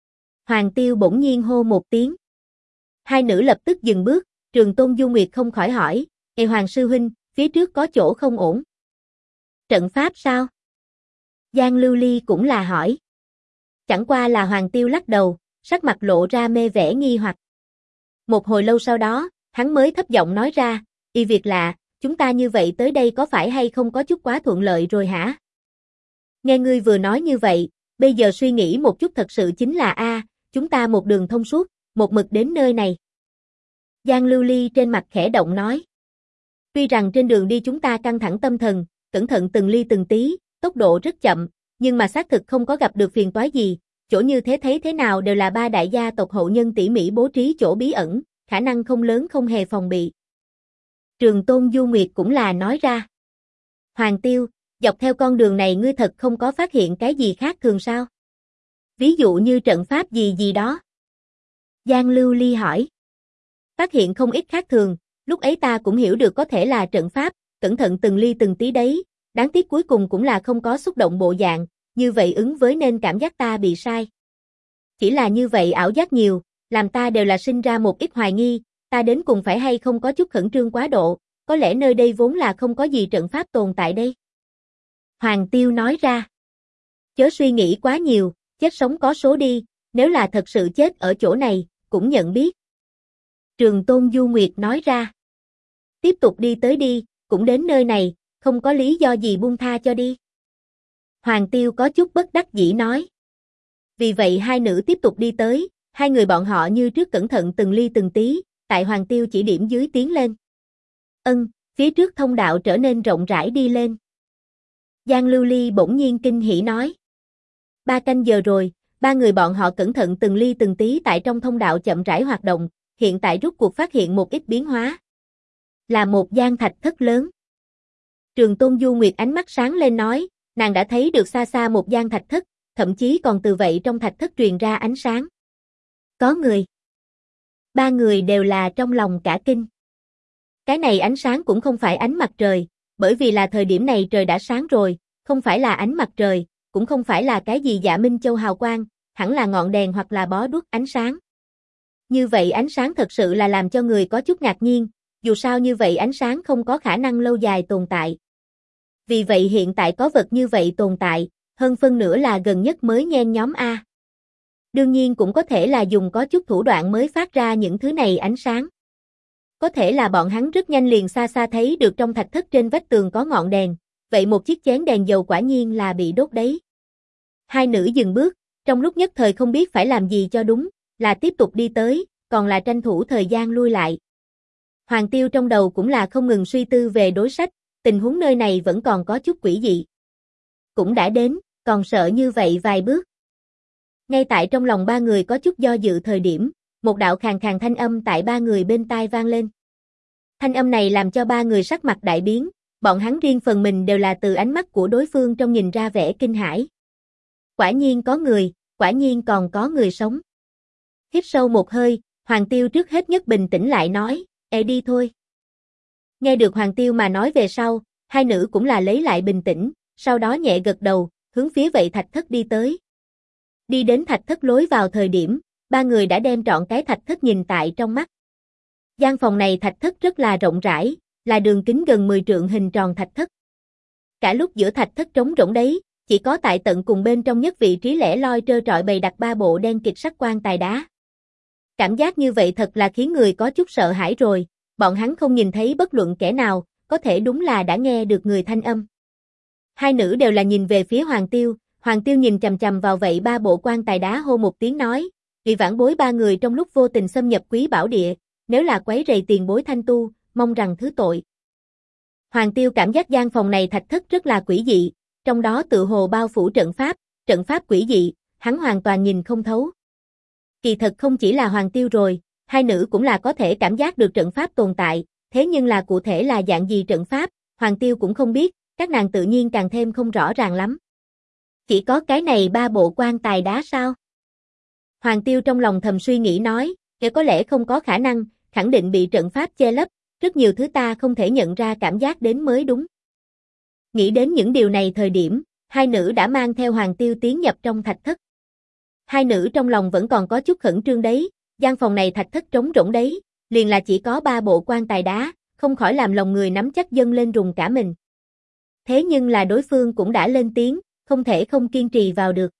Speaker 1: Hoàng Tiêu bỗng nhiên hô một tiếng. Hai nữ lập tức dừng bước, Trường Tôn Du Nguyệt không khỏi hỏi, Hoàng sư huynh, phía trước có chỗ không ổn. Trận pháp sao? Giang Lưu Ly cũng là hỏi. Chẳng qua là Hoàng Tiêu lắc đầu, sắc mặt lộ ra mê vẻ nghi hoặc. Một hồi lâu sau đó, hắn mới thấp giọng nói ra, việc lạ, chúng ta như vậy tới đây có phải hay không có chút quá thuận lợi rồi hả? Nghe ngươi vừa nói như vậy, bây giờ suy nghĩ một chút thật sự chính là chúng ta một đường thông suốt, một mực đến nơi này. Giang Lưu Ly trên mặt khẽ động nói. Tuy rằng trên đường đi chúng ta căng thẳng tâm thần, cẩn thận từng ly từng tí, tốc độ rất chậm, nhưng mà xác thực không có gặp được phiền toái gì, chỗ như thế thấy thế nào đều là ba đại gia tộc hậu nhân tỉ mỉ bố trí chỗ bí ẩn, khả năng không lớn không hề phòng bị. Trường Tôn Du Nguyệt cũng là nói ra. Hoàng Tiêu, dọc theo con đường này ngươi thật không có phát hiện cái gì khác thường sao? Ví dụ như trận pháp gì gì đó. Giang Lưu Ly hỏi. Phát hiện không ít khác thường, lúc ấy ta cũng hiểu được có thể là trận pháp, cẩn thận từng ly từng tí đấy, đáng tiếc cuối cùng cũng là không có xúc động bộ dạng, như vậy ứng với nên cảm giác ta bị sai. Chỉ là như vậy ảo giác nhiều, làm ta đều là sinh ra một ít hoài nghi, ta đến cùng phải hay không có chút khẩn trương quá độ, có lẽ nơi đây vốn là không có gì trận pháp tồn tại đây. Hoàng Tiêu nói ra. Chớ suy nghĩ quá nhiều, chết sống có số đi, nếu là thật sự chết ở chỗ này, cũng nhận biết. Trường Tôn Du Nguyệt nói ra. Tiếp tục đi tới đi, cũng đến nơi này, không có lý do gì buông tha cho đi. Hoàng Tiêu có chút bất đắc dĩ nói. Vì vậy hai nữ tiếp tục đi tới, hai người bọn họ như trước cẩn thận từng ly từng tí, tại Hoàng Tiêu chỉ điểm dưới tiến lên. Phía trước thông đạo trở nên rộng rãi đi lên. Giang Lưu Ly bỗng nhiên kinh hỉ nói. 3 canh giờ rồi, ba người bọn họ cẩn thận từng ly từng tí tại trong thông đạo chậm rãi hoạt động, hiện tại rút cuộc phát hiện một ít biến hóa. Là một gian thạch thất lớn. Trường Tôn Du Nguyệt ánh mắt sáng lên nói, nàng đã thấy được xa xa một gian thạch thất, thậm chí còn từ vậy trong thạch thất truyền ra ánh sáng. Có người. Ba người đều là trong lòng cả kinh. Cái này ánh sáng cũng không phải ánh mặt trời, bởi vì là thời điểm này trời đã sáng rồi, không phải là ánh mặt trời, cũng không phải là cái gì Dạ Minh Châu hào quang, hẳn là ngọn đèn hoặc là bó đuốc ánh sáng. Như vậy ánh sáng thật sự là làm cho người có chút ngạc nhiên, dù sao như vậy ánh sáng không có khả năng lâu dài tồn tại. Vì vậy hiện tại có vật như vậy tồn tại, hơn phân nửa là gần nhất mới nhen nhóm A. Đương nhiên cũng có thể là dùng có chút thủ đoạn mới phát ra những thứ này ánh sáng. Có thể là bọn hắn rất nhanh liền xa xa thấy được trong thạch thất trên vách tường có ngọn đèn, vậy một chiếc chén đèn dầu quả nhiên là bị đốt đấy. Hai nữ dừng bước, trong lúc nhất thời không biết phải làm gì cho đúng, là tiếp tục đi tới, còn là tranh thủ thời gian lui lại. Hoàng Tiêu trong đầu cũng là không ngừng suy tư về đối sách, tình huống nơi này vẫn còn có chút quỷ dị. Cũng đã đến, còn sợ như vậy vài bước. Ngay tại trong lòng ba người có chút do dự thời điểm, một đạo khàn khàn thanh âm tại ba người bên tai vang lên. Thanh âm này làm cho ba người sắc mặt đại biến, bọn hắn riêng phần mình đều là từ ánh mắt của đối phương trong nhìn ra vẻ kinh hãi. Quả nhiên có người, quả nhiên còn có người sống. Hít sâu một hơi, Hoàng Tiêu trước hết nhất bình tĩnh lại nói, đi thôi. Nghe được Hoàng Tiêu mà nói về sau, hai nữ cũng là lấy lại bình tĩnh, sau đó nhẹ gật đầu, hướng phía vậy thạch thất đi tới. Đi đến thạch thất lối vào thời điểm, ba người đã đem trọn cái thạch thất nhìn tại trong mắt. Gian phòng này thạch thất rất là rộng rãi, là đường kính gần 10 trượng hình tròn thạch thất. Cả lúc giữa thạch thất trống rỗng đấy, chỉ có tại tận cùng bên trong nhất vị trí lẻ loi trơ trọi bày đặt ba bộ đen kịt sắc quan tài đá. Cảm giác như vậy thật là khiến người có chút sợ hãi rồi, bọn hắn không nhìn thấy bất luận kẻ nào, có thể đúng là đã nghe được người thanh âm. Hai nữ đều là nhìn về phía Hoàng Tiêu nhìn chằm chằm vào vậy ba bộ quan tài đá hô một tiếng nói, vì vãn bối ba người trong lúc vô tình xâm nhập quý bảo địa, nếu là quấy rầy tiền bối thanh tu, mong rằng thứ tội. Hoàng Tiêu cảm giác gian phòng này thạch thất rất là quỷ dị, trong đó tự hồ bao phủ trận pháp quỷ dị, hắn hoàn toàn nhìn không thấu. Kỳ thật không chỉ là Hoàng Tiêu rồi, hai nữ cũng là có thể cảm giác được trận pháp tồn tại, thế nhưng là cụ thể là dạng gì trận pháp, Hoàng Tiêu cũng không biết, các nàng tự nhiên càng thêm không rõ ràng lắm. Chỉ có cái này ba bộ quan tài đá sao? Hoàng Tiêu trong lòng thầm suy nghĩ nói, có lẽ không có khả năng, khẳng định bị trận pháp che lấp, rất nhiều thứ ta không thể nhận ra cảm giác đến mới đúng. Nghĩ đến những điều này thời điểm, hai nữ đã mang theo Hoàng Tiêu tiến nhập trong thạch thất. Hai nữ trong lòng vẫn còn có chút khẩn trương đấy, gian phòng này thạch thất trống rỗng đấy, liền là chỉ có 3 bộ quan tài đá, không khỏi làm lòng người nắm chắc dâng lên rùng cả mình. Thế nhưng là đối phương cũng đã lên tiếng, không thể không kiên trì vào được.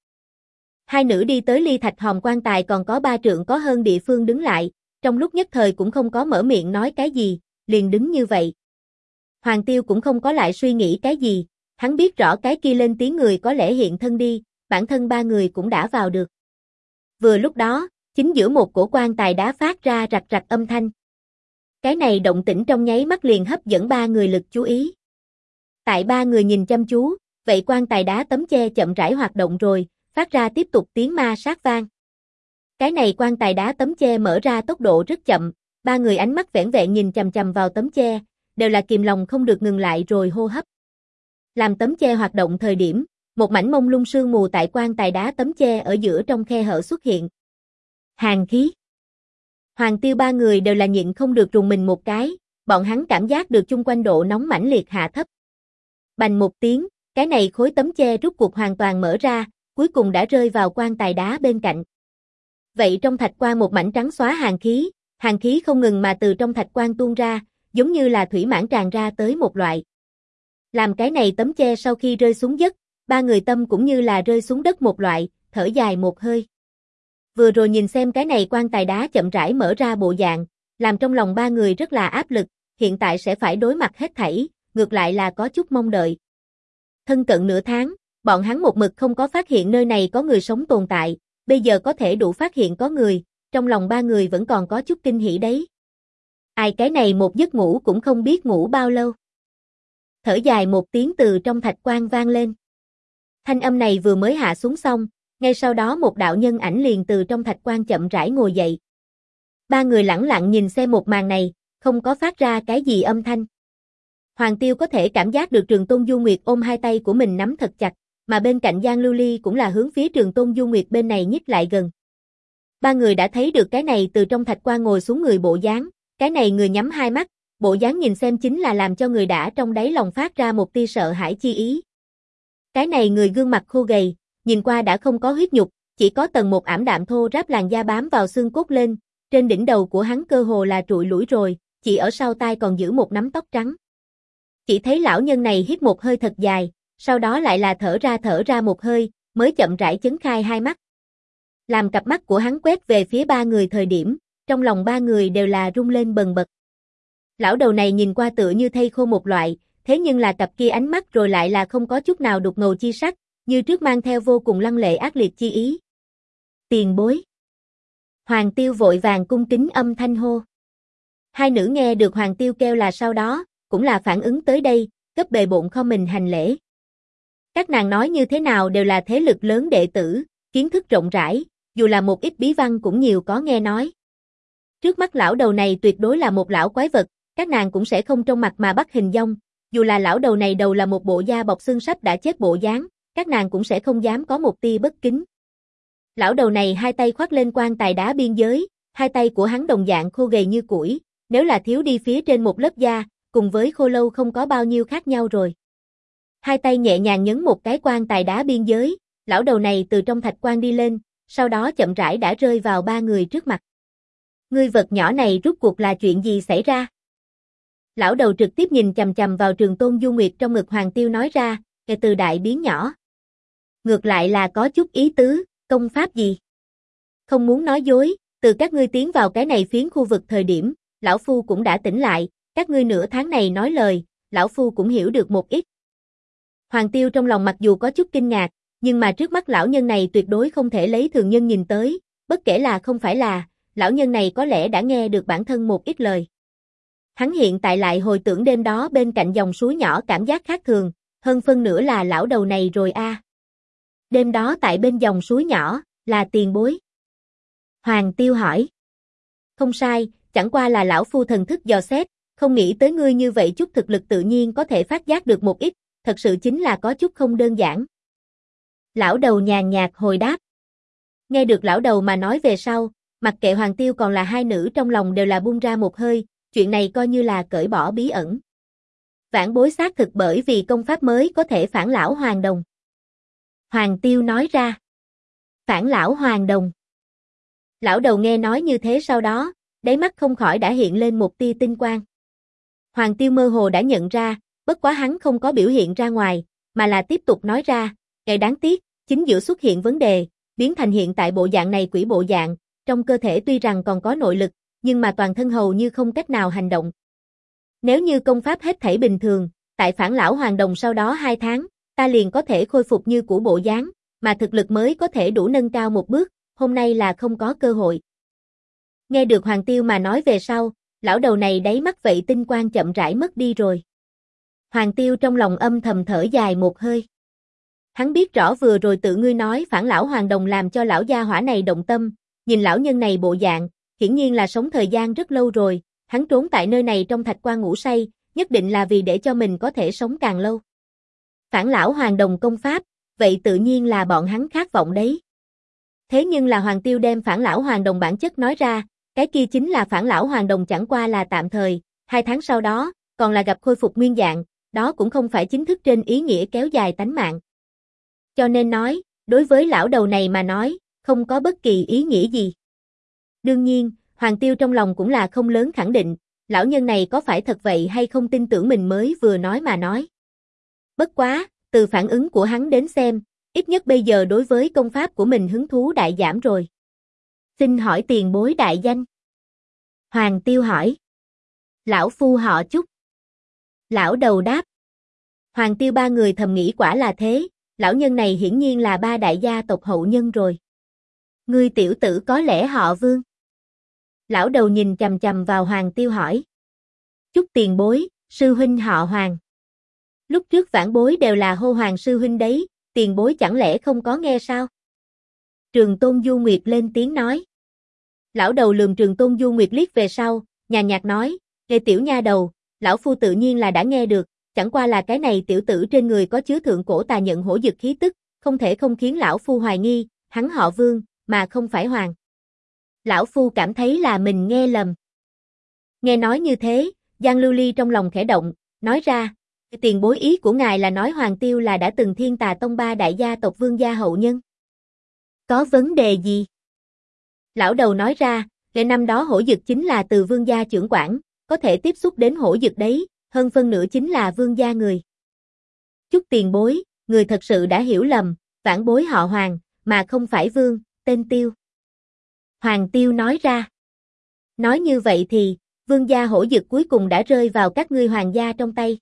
Speaker 1: Hai nữ đi tới ly thạch hòm quan tài còn có 3 trượng có hơn địa phương đứng lại, trong lúc nhất thời cũng không có mở miệng nói cái gì, liền đứng như vậy. Hoàng Tiêu cũng không có lại suy nghĩ cái gì, hắn biết rõ cái kia lên tiếng người có lẽ hiện thân đi, bản thân 3 người cũng đã vào được. Vừa lúc đó, chính giữa một cổ quan tài đá phát ra rạch rạch âm thanh. Cái này động tĩnh trong nháy mắt liền hấp dẫn 3 người lực chú ý. Tại 3 người nhìn chăm chú, vậy quan tài đá tấm che chậm rãi hoạt động rồi, phát ra tiếp tục tiếng ma sát vang. Cái này quan tài đá tấm che mở ra tốc độ rất chậm, 3 người ánh mắt vẻn vẹn nhìn chằm chằm vào tấm che, đều là kìm lòng không được ngừng lại rồi hô hấp. Làm tấm che hoạt động thời điểm, một mảnh mông lung sương mù tại quan tài đá tấm che ở giữa trong khe hở xuất hiện. Hàn khí. Hoàng Tiêu 3 người đều là nhịn không được rùng mình một cái, bọn hắn cảm giác được chung quanh độ nóng mãnh liệt hạ thấp. Bành một tiếng, cái này khối tấm che rút cuộc hoàn toàn mở ra, cuối cùng đã rơi vào quan tài đá bên cạnh. Vậy trong thạch quan một mảnh trắng xóa hàn khí không ngừng mà từ trong thạch quan tuôn ra, giống như là thủy mãn tràn ra tới một loại. Làm cái này tấm che sau khi rơi xuống đất, 3 người tâm cũng như là rơi xuống đất một loại, thở dài một hơi. Vừa rồi nhìn xem cái này quan tài đá chậm rãi mở ra bộ dạng, làm trong lòng 3 người rất là áp lực, hiện tại sẽ phải đối mặt hết thảy, ngược lại là có chút mong đợi. Thân cận nửa tháng, bọn hắn một mực không có phát hiện nơi này có người sống tồn tại, bây giờ có thể đủ phát hiện có người, trong lòng 3 người vẫn còn có chút kinh hỉ đấy. Ai cái này một giấc ngủ cũng không biết ngủ bao lâu. Thở dài một tiếng từ trong thạch quan vang lên. Thanh âm này vừa mới hạ xuống xong, ngay sau đó một đạo nhân ảnh liền từ trong thạch quan chậm rãi ngồi dậy. 3 người lẳng lặng nhìn xem một màn này, không có phát ra cái gì âm thanh. Hoàng Tiêu có thể cảm giác được Trường Tôn Du Nguyệt ôm hai tay của mình nắm thật chặt, mà bên cạnh Giang Lưu Ly cũng là hướng phía Trường Tôn Du Nguyệt bên này nhích lại gần. 3 người đã thấy được cái này từ trong thạch quan ngồi xuống người bộ dáng, cái này người nhắm hai mắt, bộ dáng nhìn xem chính là làm cho người đã trong đáy lòng phát ra một tia sợ hãi chi ý. Cái này người gương mặt khô gầy, nhìn qua đã không có huyết nhục, chỉ có tầng một ảm đạm thô ráp làn da bám vào xương cốt lên, trên đỉnh đầu của hắn cơ hồ là trụi lủi rồi, chỉ ở sau tai còn giữ một nắm tóc trắng. Chỉ thấy lão nhân này hít một hơi thật dài, sau đó lại là thở ra một hơi, mới chậm rãi chấn khai hai mắt. Làm cặp mắt của hắn quét về phía 3 người thời điểm, trong lòng 3 người đều là rung lên bần bật. Lão đầu này nhìn qua tựa như thây khô một loại, thế nhưng là cặp kia ánh mắt rồi lại là không có chút nào đục ngầu chi sắc, như trước mang theo vô cùng lăng lệ ác liệt chi ý. Tiền bối. Hoàng Tiêu vội vàng cung kính âm thanh hô. Hai nữ nghe được Hoàng Tiêu kêu là sau đó, cũng là phản ứng tới đây, cấp bề bộn không mình hành lễ. Các nàng nói như thế nào đều là thế lực lớn đệ tử, kiến thức rộng rãi, dù là một ít bí văn cũng nhiều có nghe nói. Trước mắt lão đầu này tuyệt đối là một lão quái vật, các nàng cũng sẽ không trong mặt mà bắt hình dong, dù là lão đầu này đầu là một bộ da bọc xương sắp đã chết bộ dáng, các nàng cũng sẽ không dám có một tia bất kính. Lão đầu này hai tay khoác lên quan tài đá biên giới, hai tay của hắn đồng dạng khô gầy như củi, nếu là thiếu đi phía trên một lớp da, cùng với khô lâu không có bao nhiêu khác nhau rồi. Hai tay nhẹ nhàng nhấn một cái quan tài đá biên giới, lão đầu này từ trong thạch quan đi lên, sau đó chậm rãi đã rơi vào 3 người trước mặt. Ngươi vật nhỏ này rút cuộc là chuyện gì xảy ra? Lão đầu trực tiếp nhìn chằm chằm vào Trường Tôn Du Nguyệt trong ngực Hoàng Tiêu nói ra, kể từ đại biến nhỏ. Ngược lại là có chút ý tứ, công pháp gì? Không muốn nói dối, từ các ngươi tiến vào cái này phiến khu vực thời điểm, lão phu cũng đã tỉnh lại, các ngươi nửa tháng này nói lời, lão phu cũng hiểu được một ít. Hoàng Tiêu trong lòng mặc dù có chút kinh ngạc, nhưng mà trước mắt lão nhân này tuyệt đối không thể lấy thường nhân nhìn tới, bất kể là không phải là, lão nhân này có lẽ đã nghe được bản thân một ít lời. Hắn hiện tại lại hồi tưởng đêm đó bên cạnh dòng suối nhỏ cảm giác khác thường, hơn phân nửa là lão đầu này rồi a. Đêm đó tại bên dòng suối nhỏ, là tiền bối. Hoàng Tiêu hỏi. Không sai, chẳng qua là lão phu thần thức dò xét, không nghĩ tới ngươi như vậy chút thực lực tự nhiên có thể phát giác được một ít, thật sự chính là có chút không đơn giản. Lão đầu nhàn nhạt hồi đáp. Nghe được lão đầu mà nói về sau, mặc kệ Hoàng Tiêu còn là hai nữ trong lòng đều là buông ra một hơi, chuyện này coi như là cởi bỏ bí ẩn. Vãn bối xác thực bởi vì công pháp mới có thể phản lão hoàn đồng. Hoàng Tiêu nói ra. Phản lão Hoàng Đồng. Lão đầu nghe nói như thế sau đó, đáy mắt không khỏi đã hiện lên một tia tinh quang. Hoàng Tiêu mơ hồ đã nhận ra, bất quá hắn không có biểu hiện ra ngoài, mà là tiếp tục nói ra, ngày đáng tiếc, chính giữa xuất hiện vấn đề, biến thành hiện tại bộ dạng này quỷ bộ dạng, trong cơ thể tuy rằng còn có nội lực, nhưng mà toàn thân hầu như không cách nào hành động. Nếu như công pháp hết thảy bình thường, tại Phản lão Hoàng Đồng sau đó 2 tháng, ta liền có thể khôi phục như cũ bộ dáng, mà thực lực mới có thể đủ nâng cao một bước, hôm nay là không có cơ hội. Nghe được Hoàng Tiêu mà nói về sau, lão đầu này đáy mắt vậy tinh quang chậm rãi mất đi rồi. Hoàng Tiêu trong lòng âm thầm thở dài một hơi. Hắn biết rõ vừa rồi tự ngươi nói Phản lão Hoàng Đồng làm cho lão gia hỏa này động tâm, nhìn lão nhân này bộ dạng, hiển nhiên là sống thời gian rất lâu rồi, hắn trốn tại nơi này trong thạch quan ngủ say, nhất định là vì để cho mình có thể sống càng lâu. Phản lão Hoàng Đồng công pháp, vậy tự nhiên là bọn hắn khát vọng đấy. Thế nhưng là Hoàng Tiêu đem Phản lão Hoàng Đồng bản chất nói ra, cái kia chính là Phản lão Hoàng Đồng chẳng qua là tạm thời, 2 tháng sau đó, còn là gặp khôi phục nguyên dạng, đó cũng không phải chính thức trên ý nghĩa kéo dài tánh mạng. Cho nên nói, đối với lão đầu này mà nói, không có bất kỳ ý nghĩa gì. Đương nhiên, Hoàng Tiêu trong lòng cũng là không lớn khẳng định, lão nhân này có phải thật vậy hay không tin tưởng mình mới vừa nói mà nói. Bất quá, từ phản ứng của hắn đến xem, ít nhất bây giờ đối với công pháp của mình hứng thú đại giảm rồi. Xin hỏi tiền bối đại danh. Hoàng Tiêu hỏi. Lão phu họ Chúc. Lão đầu đáp. Hoàng Tiêu ba người thầm nghĩ quả là thế, lão nhân này hiển nhiên là 3 đại gia tộc hậu nhân rồi. Ngươi tiểu tử có lẽ họ Vương. Lão đầu nhìn chằm chằm vào Hoàng Tiêu hỏi. Chúc tiền bối, sư huynh họ Hoàng. Lúc trước vãn bối đều là hô Hoàng sư huynh đấy, tiền bối chẳng lẽ không có nghe sao? Trường Tôn Du Nguyệt lên tiếng nói. Lão đầu lườm Trường Tôn Du Nguyệt liếc về sau, nhàn nhạt nói, "Ê tiểu nha đầu, lão phu tự nhiên là đã nghe được, chẳng qua là cái này tiểu tử trên người có chứa thượng cổ tà nhận hổ dực khí tức, không thể không khiến lão phu hoài nghi, hắn họ Vương, mà không phải Hoàng." Lão phu cảm thấy là mình nghe lầm. Nghe nói như thế, Giang Lưu Ly trong lòng khẽ động, nói ra, tiền bối ý của ngài là nói Hoàng Tiêu là đã từng Thiên Tà Tông 3 đại gia tộc Vương gia hậu nhân. Có vấn đề gì? Lão đầu nói ra, để năm đó hổ dực chính là từ Vương gia trưởng quản, có thể tiếp xúc đến hổ dực đấy, hơn phân nửa chính là Vương gia người. Chúc tiền bối, người thật sự đã hiểu lầm, vãn bối họ Hoàng, mà không phải Vương, tên Tiêu. Hoàng Tiêu nói ra. Nói như vậy thì, Vương gia hổ dực cuối cùng đã rơi vào các ngươi hoàng gia trong tay.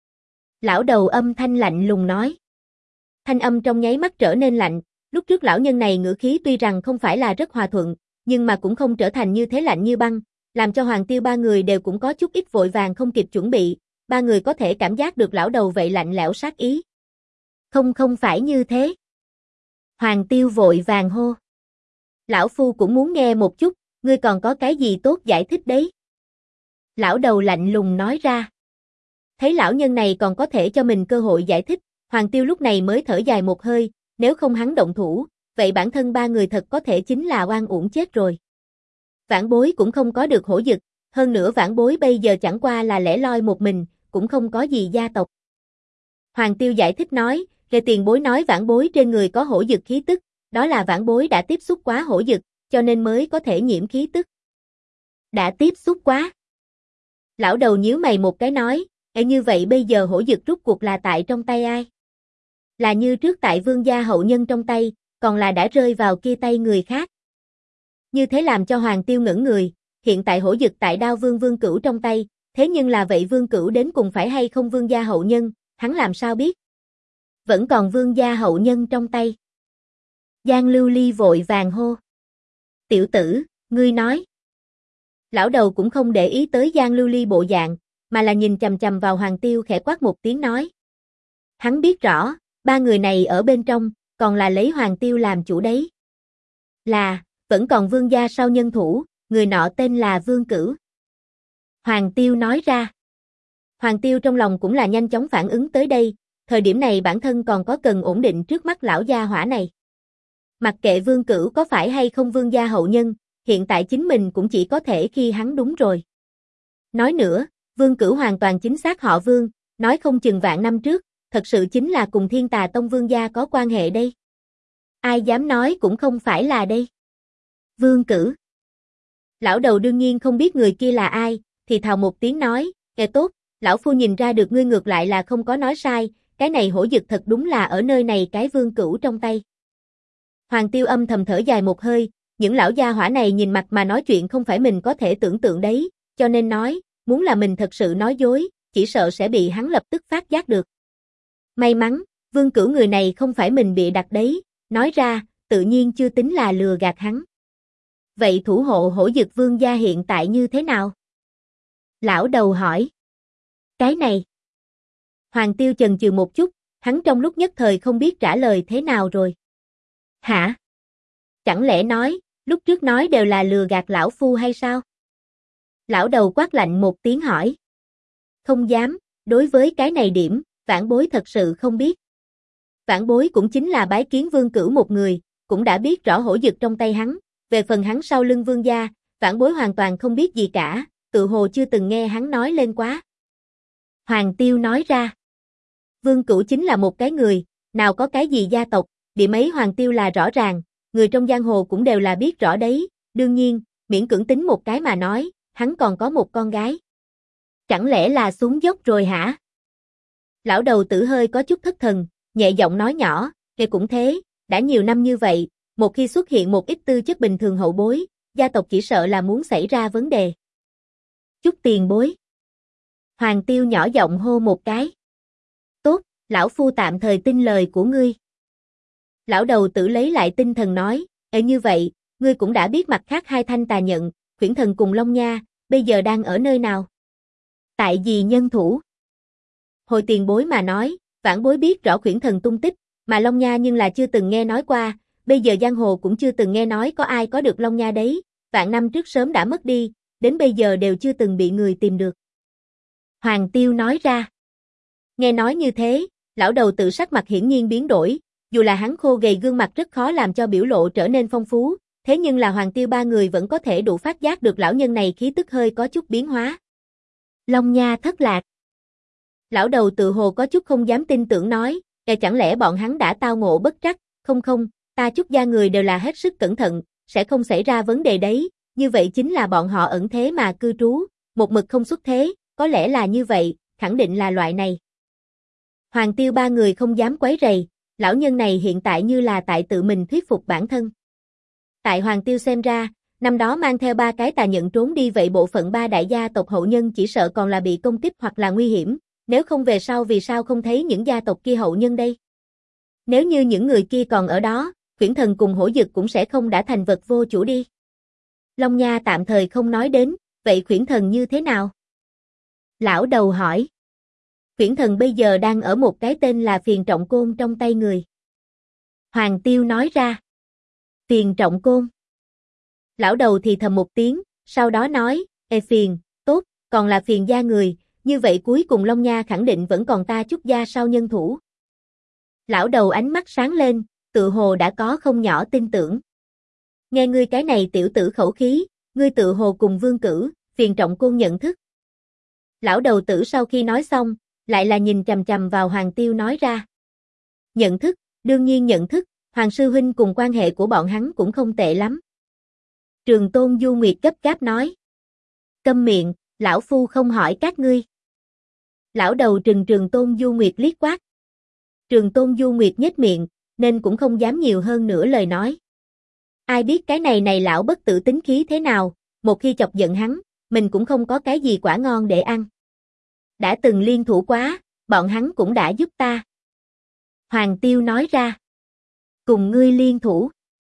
Speaker 1: Lão đầu âm thanh lạnh lùng nói. Thanh âm trong nháy mắt trở nên lạnh, lúc trước lão nhân này ngữ khí tuy rằng không phải là rất hòa thuận, nhưng mà cũng không trở thành như thế lạnh như băng, làm cho Hoàng Tiêu ba người đều cũng có chút ít vội vàng không kịp chuẩn bị, ba người có thể cảm giác được lão đầu vậy lạnh lẽo sát ý. Không phải như thế. Hoàng Tiêu vội vàng hô. Lão phu cũng muốn nghe một chút, ngươi còn có cái gì tốt giải thích đấy? Lão đầu lạnh lùng nói ra. Thấy lão nhân này còn có thể cho mình cơ hội giải thích, Hoàng Tiêu lúc này mới thở dài một hơi, nếu không hắn động thủ, vậy bản thân ba người thật có thể chính là oan uổng chết rồi. Vãn bối cũng không có được hổ dực, hơn nữa vãn bối bây giờ chẳng qua là lẻ loi một mình, cũng không có gì gia tộc. Hoàng Tiêu giải thích nói, về tiền bối nói vãn bối trên người có hổ dực khí tức, đó là vãn bối đã tiếp xúc quá hổ dực, cho nên mới có thể nhiễm khí tức. Đã tiếp xúc quá. Lão đầu nhíu mày một cái nói, như vậy bây giờ hổ dực rút cuộc là tại trong tay ai? Là như trước tại Vương gia hậu nhân trong tay, còn là đã rơi vào kia tay người khác. Như thế làm cho Hoàng Tiêu ngẩn người, hiện tại hổ dực tại Đao Vương Vương Cửu trong tay, thế nhưng là vậy Vương Cửu đến cùng phải hay không Vương gia hậu nhân, hắn làm sao biết? Vẫn còn Vương gia hậu nhân trong tay. Giang Lưu Ly vội vàng hô. Tiểu tử, ngươi nói. Lão đầu cũng không để ý tới Giang Lưu Ly bộ dạng, mà là nhìn chằm chằm vào Hoàng Tiêu khẽ quát một tiếng nói. Hắn biết rõ, ba người này ở bên trong, còn là lấy Hoàng Tiêu làm chủ đấy. Là, vẫn còn Vương gia sau nhân thủ, người nọ tên là Vương Cửu. Hoàng Tiêu nói ra. Hoàng Tiêu trong lòng cũng là nhanh chóng phản ứng tới đây, thời điểm này bản thân còn có cần ổn định trước mắt lão gia hỏa này. Mặc kệ Vương Cửu có phải hay không Vương gia hậu nhân, hiện tại chính mình cũng chỉ có thể khi hắn đúng rồi. Nói nữa, Vương Cửu hoàn toàn chính xác họ Vương, nói không chừng vạn năm trước, thật sự chính là cùng Thiên Tà Tông Vương gia có quan hệ đây. Ai dám nói cũng không phải là đây. Vương Cử. Lão đầu đương nhiên không biết người kia là ai, thì thào một tiếng nói, nghe tốt, lão phu nhìn ra được ngươi ngược lại là không có nói sai, cái này hổ dực thật đúng là ở nơi này cái Vương Cửu trong tay. Hoàng Tiêu âm thầm thở dài một hơi, những lão gia hỏa này nhìn mặt mà nói chuyện không phải mình có thể tưởng tượng đấy, cho nên nói, muốn là mình thật sự nói dối, chỉ sợ sẽ bị hắn lập tức phát giác được. May mắn, Vương Cửu người này không phải mình bịa đặt đấy, nói ra, tự nhiên chưa tính là lừa gạt hắn. Vậy thủ hộ hổ dực vương gia hiện tại như thế nào? Lão đầu hỏi. Cái này. Hoàng Tiêu chần chừ một chút, hắn trong lúc nhất thời không biết trả lời thế nào rồi. Hả? Chẳng lẽ nói, lúc trước nói đều là lừa gạt lão phu hay sao? Lão đầu quát lạnh một tiếng hỏi. Không dám, đối với cái này điểm, vãn bối thật sự không biết. Vãn bối cũng chính là bái kiến Vương Cửu một người, cũng đã biết rõ hổ dực trong tay hắn, về phần hắn sau lưng vương gia, vãn bối hoàn toàn không biết gì cả, tự hồ chưa từng nghe hắn nói lên quá. Hoàng Tiêu nói ra. Vương Cửu chính là một cái người, nào có cái gì gia tộc, điểm ấy Hoàng Tiêu là rõ ràng, người trong giang hồ cũng đều là biết rõ đấy, đương nhiên, miễn cưỡng tính một cái mà nói, hắn còn có một con gái. Chẳng lẽ là xuống dốc rồi hả? Lão đầu tử hơi có chút thất thần, nhẹ giọng nói nhỏ, nghe cũng thế, đã nhiều năm như vậy, một khi xuất hiện một ít tư chất bình thường hậu bối, gia tộc chỉ sợ là muốn xảy ra vấn đề. Chút tiền bối. Hoàng Tiêu nhỏ giọng hô một cái. Tốt, lão phu tạm thời tin lời của ngươi. Lão đầu tử lấy lại tinh thần nói, như vậy, ngươi cũng đã biết mặt khác hai thanh tà nhận, Khuyển Thần cùng Long Nha, bây giờ đang ở nơi nào? Tại vì nhân thủ. Hồi tiền bối mà nói, vãn bối biết rõ Khuyển Thần tung tích, mà Long Nha nhưng là chưa từng nghe nói qua, bây giờ giang hồ cũng chưa từng nghe nói có ai có được Long Nha đấy, vạn năm trước sớm đã mất đi, đến bây giờ đều chưa từng bị người tìm được. Hoàng Tiêu nói ra. Nghe nói như thế, lão đầu tự sắc mặt hiển nhiên biến đổi, dù là hắn khô gầy gương mặt rất khó làm cho biểu lộ trở nên phong phú, thế nhưng là Hoàng Tiêu ba người vẫn có thể đủ phát giác được lão nhân này khí tức hơi có chút biến hóa. Long Nha thất lạc. Lão đầu tự hồ có chút không dám tin tưởng nói, chẳng lẽ bọn hắn đã tao ngộ bất trắc, không, ta Chúc gia người đều là hết sức cẩn thận, sẽ không xảy ra vấn đề đấy, như vậy chính là bọn họ ẩn thế mà cư trú, một mực không xuất thế, có lẽ là như vậy, khẳng định là loại này. Hoàng Tiêu ba người không dám quấy rầy, lão nhân này hiện tại như là tại tự mình thuyết phục bản thân. Tại Hoàng Tiêu xem ra, năm đó mang theo ba cái tà nhận trốn đi vậy bộ phận ba đại gia tộc hậu nhân chỉ sợ còn là bị công kích hoặc là nguy hiểm, nếu không về sau vì sao không thấy những gia tộc kia hậu nhân đây? Nếu như những người kia còn ở đó, Khuyển Thần cùng hổ dực cũng sẽ không đã thành vật vô chủ đi. Long Nha tạm thời không nói đến, vậy Khuyển Thần như thế nào? Lão đầu hỏi. Khuyển Thần bây giờ đang ở một cái tên là Phiền Trọng Côn trong tay người. Hoàng Tiêu nói ra. Phiền Trọng Côn. Lão đầu thì thầm một tiếng, sau đó nói, Phiền, tốt, còn là Phiền gia người, như vậy cuối cùng Long Nha khẳng định vẫn còn ta Chúc gia sau nhân thủ. Lão đầu ánh mắt sáng lên, tự hồ đã có không nhỏ tin tưởng. Nghe ngươi cái này tiểu tử khẩu khí, ngươi tự hồ cùng Vương Cửu, Phiền Trọng Côn nhận thức. Lão đầu tử sau khi nói xong, lại là nhìn chằm chằm vào Hoàng Tiêu nói ra. Nhận thức, đương nhiên nhận thức, Hoàng sư huynh cùng quan hệ của bọn hắn cũng không tệ lắm. Trường Tôn Du Nguyệt gấp gáp nói. Câm miệng, lão phu không hỏi các ngươi. Lão đầu trừng Trường Tôn Du Nguyệt liếc quát. Trường Tôn Du Nguyệt nhếch miệng, nên cũng không dám nhiều hơn nữa lời nói. Ai biết cái này lão bất tử tính khí thế nào, một khi chọc giận hắn, mình cũng không có cái gì quả ngon để ăn. Đã từng liên thủ quá, bọn hắn cũng đã giúp ta. Hoàng Tiêu nói ra. Cùng ngươi liên thủ.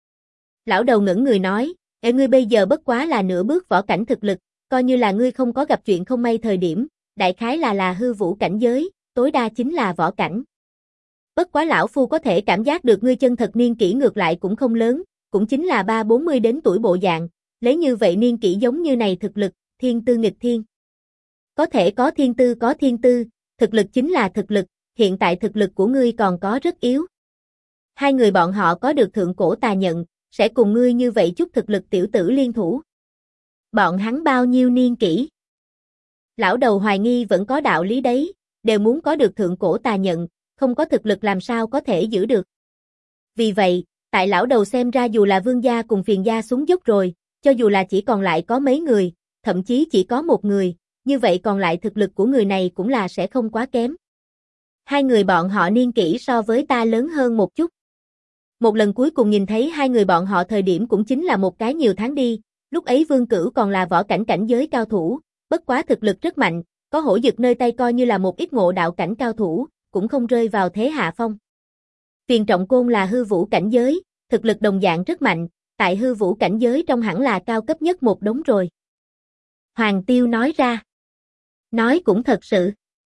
Speaker 1: Lão đầu ngẩn người nói, ngươi bây giờ bất quá là nửa bước võ cảnh thực lực, coi như là ngươi không có gặp chuyện không may thời điểm, đại khái là hư vũ cảnh giới, tối đa chính là võ cảnh. Bất quá lão phu có thể cảm giác được ngươi chân thật niên kỷ ngược lại cũng không lớn, cũng chính là 30-40 đến tuổi bộ dạng, lấy như vậy niên kỷ giống như này thực lực, thiên tư nghịch thiên. Có thể có thiên tư, thực lực chính là thực lực, hiện tại thực lực của ngươi còn có rất yếu. Hai người bọn họ có được thượng cổ tà nhận, sẽ cùng ngươi như vậy chút thực lực tiểu tử liên thủ. Bọn hắn bao nhiêu niên kỷ? Lão đầu hoài nghi vẫn có đạo lý đấy, đều muốn có được thượng cổ tà nhận, không có thực lực làm sao có thể giữ được. Vì vậy, Tại lão đầu xem ra dù là vương gia cùng phiền gia xuống dốc rồi, cho dù là chỉ còn lại có mấy người, thậm chí chỉ có một người, như vậy còn lại thực lực của người này cũng là sẽ không quá kém. Hai người bọn họ niên kỷ so với ta lớn hơn một chút. Một lần cuối cùng nhìn thấy hai người bọn họ thời điểm cũng chính là một cái nhiều tháng đi, lúc ấy Vương Cửu còn là võ cảnh cảnh giới cao thủ, bất quá thực lực rất mạnh, có hổ dực nơi tay coi như là một ít ngộ đạo cảnh cao thủ, cũng không rơi vào thế hạ phong. Phiền Trọng Côn là hư vũ cảnh giới, thực lực đồng dạng rất mạnh, tại hư vũ cảnh giới trong hẳn là cao cấp nhất một đống rồi. Hoàng Tiêu nói ra. Nói cũng thật sự.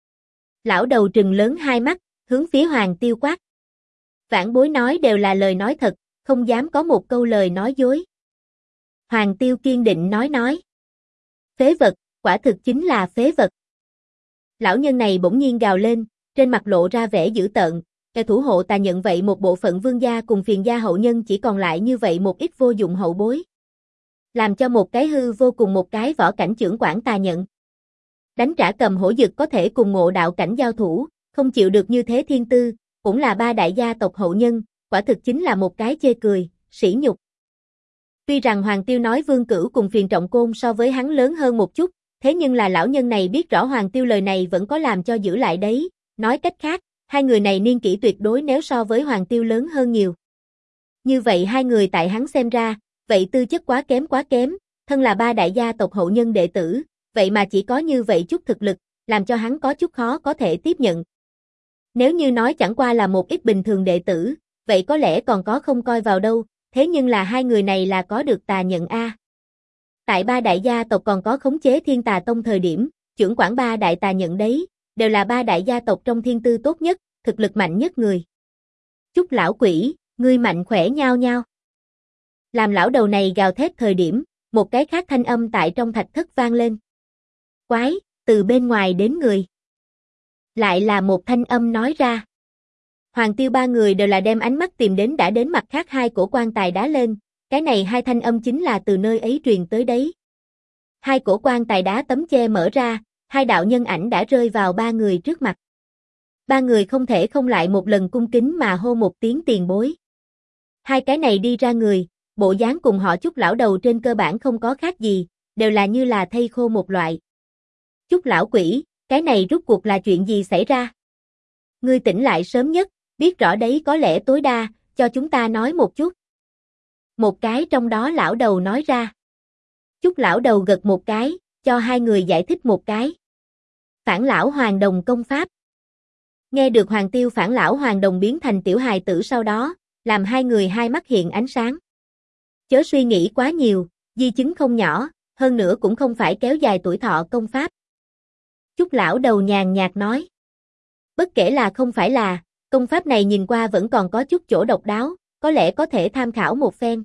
Speaker 1: Lão đầu trừng lớn hai mắt, hướng phía Hoàng Tiêu quát. Vãn bối nói đều là lời nói thật, không dám có một câu lời nói dối. Hoàng Tiêu kiên định nói. Phế vật, quả thực chính là phế vật. Lão nhân này bỗng nhiên gào lên, trên mặt lộ ra vẻ dữ tợn, kẻ thủ hộ tà nhận vậy một bộ phận vương gia cùng phiền gia hậu nhân chỉ còn lại như vậy một ít vô dụng hậu bối. Làm cho một cái hư vô cùng một cái võ cảnh trưởng quản tà nhận. Đánh trả cầm hổ dực có thể cùng ngộ đạo cảnh giao thủ, không chịu được như thế thiên tư, cũng là ba đại gia tộc hậu nhân, quả thực chính là một cái chê cười, sỉ nhục. Tuy rằng Hoàng Tiêu nói Vương Cửu cùng Phiền Trọng Côn so với hắn lớn hơn một chút, thế nhưng là lão nhân này biết rõ Hoàng Tiêu lời này vẫn có làm cho giữ lại đấy, nói cách khác, hai người này niên kỷ tuyệt đối nếu so với Hoàng Tiêu lớn hơn nhiều. Như vậy hai người tại hắn xem ra, vậy tư chất quá kém, thân là ba đại gia tộc hậu nhân đệ tử, vậy mà chỉ có như vậy chút thực lực, làm cho hắn có chút khó có thể tiếp nhận. Nếu như nói chẳng qua là một ít bình thường đệ tử, vậy có lẽ còn có không coi vào đâu, thế nhưng là hai người này là có được tà nhận A. Tại ba đại gia tộc còn có khống chế Thiên Tà Tông thời điểm, trưởng quản ba đại tà nhận đấy, đều là ba đại gia tộc trong thiên tư tốt nhất, thực lực mạnh nhất người. Chúc lão quỷ, ngươi mạnh khỏe nhao nhao. Làm lão đầu này gào thét thời điểm, một cái khác thanh âm tại trong thạch thất vang lên. Quái, từ bên ngoài đến người. Lại là một thanh âm nói ra. Hoàng Tiêu ba người đều là đem ánh mắt tìm đến đã đến mặt khác hai cổ quan tài đá lên, cái này hai thanh âm chính là từ nơi ấy truyền tới đấy. Hai cổ quan tài đá tấm che mở ra, hai đạo nhân ảnh đã rơi vào ba người trước mặt. Ba người không thể không lại một lần cung kính mà hô một tiếng tiền bối. Hai cái này đi ra người, bộ dáng cùng họ Chúc lão đầu trên cơ bản không có khác gì, đều là như là thây khô một loại. Chúc lão quỷ, cái này rút cuộc là chuyện gì xảy ra? Ngươi tỉnh lại sớm nhất, biết rõ đấy có lẽ tối đa, cho chúng ta nói một chút. Một cái trong đó lão đầu nói ra. Chúc lão đầu gật một cái, cho hai người giải thích một cái. Phản lão hoàng đồng công pháp. Nghe được Hoàng Tiêu phản lão hoàng đồng biến thành tiểu hài tử sau đó, làm hai người hai mắt hiện ánh sáng. Chớ suy nghĩ quá nhiều, di chứng không nhỏ, hơn nữa cũng không phải kéo dài tuổi thọ công pháp. Chúc lão đầu nhàn nhạt nói. Bất kể là không phải là, công pháp này nhìn qua vẫn còn có chút chỗ độc đáo, có lẽ có thể tham khảo một phen.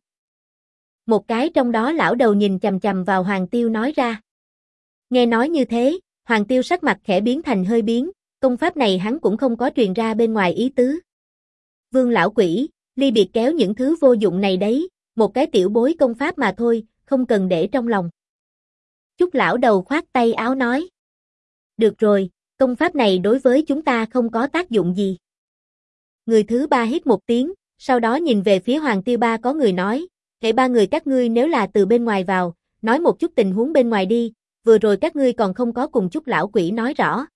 Speaker 1: Một cái trong đó lão đầu nhìn chằm chằm vào Hoàng Tiêu nói ra. Nghe nói như thế, Hoàng Tiêu sắc mặt khẽ biến thành hơi biến, công pháp này hắn cũng không có truyền ra bên ngoài ý tứ. Vương lão quỷ, ly biệt kéo những thứ vô dụng này đấy, một cái tiểu bối công pháp mà thôi, không cần để trong lòng. Chúc lão đầu khoát tay áo nói. Được rồi, công pháp này đối với chúng ta không có tác dụng gì. Người thứ ba hít một tiếng, sau đó nhìn về phía Hoàng Tiêu ba có người nói, hễ ba người các ngươi nếu là từ bên ngoài vào, nói một chút tình huống bên ngoài đi, vừa rồi các ngươi còn không có cùng Chúc lão quỷ nói rõ.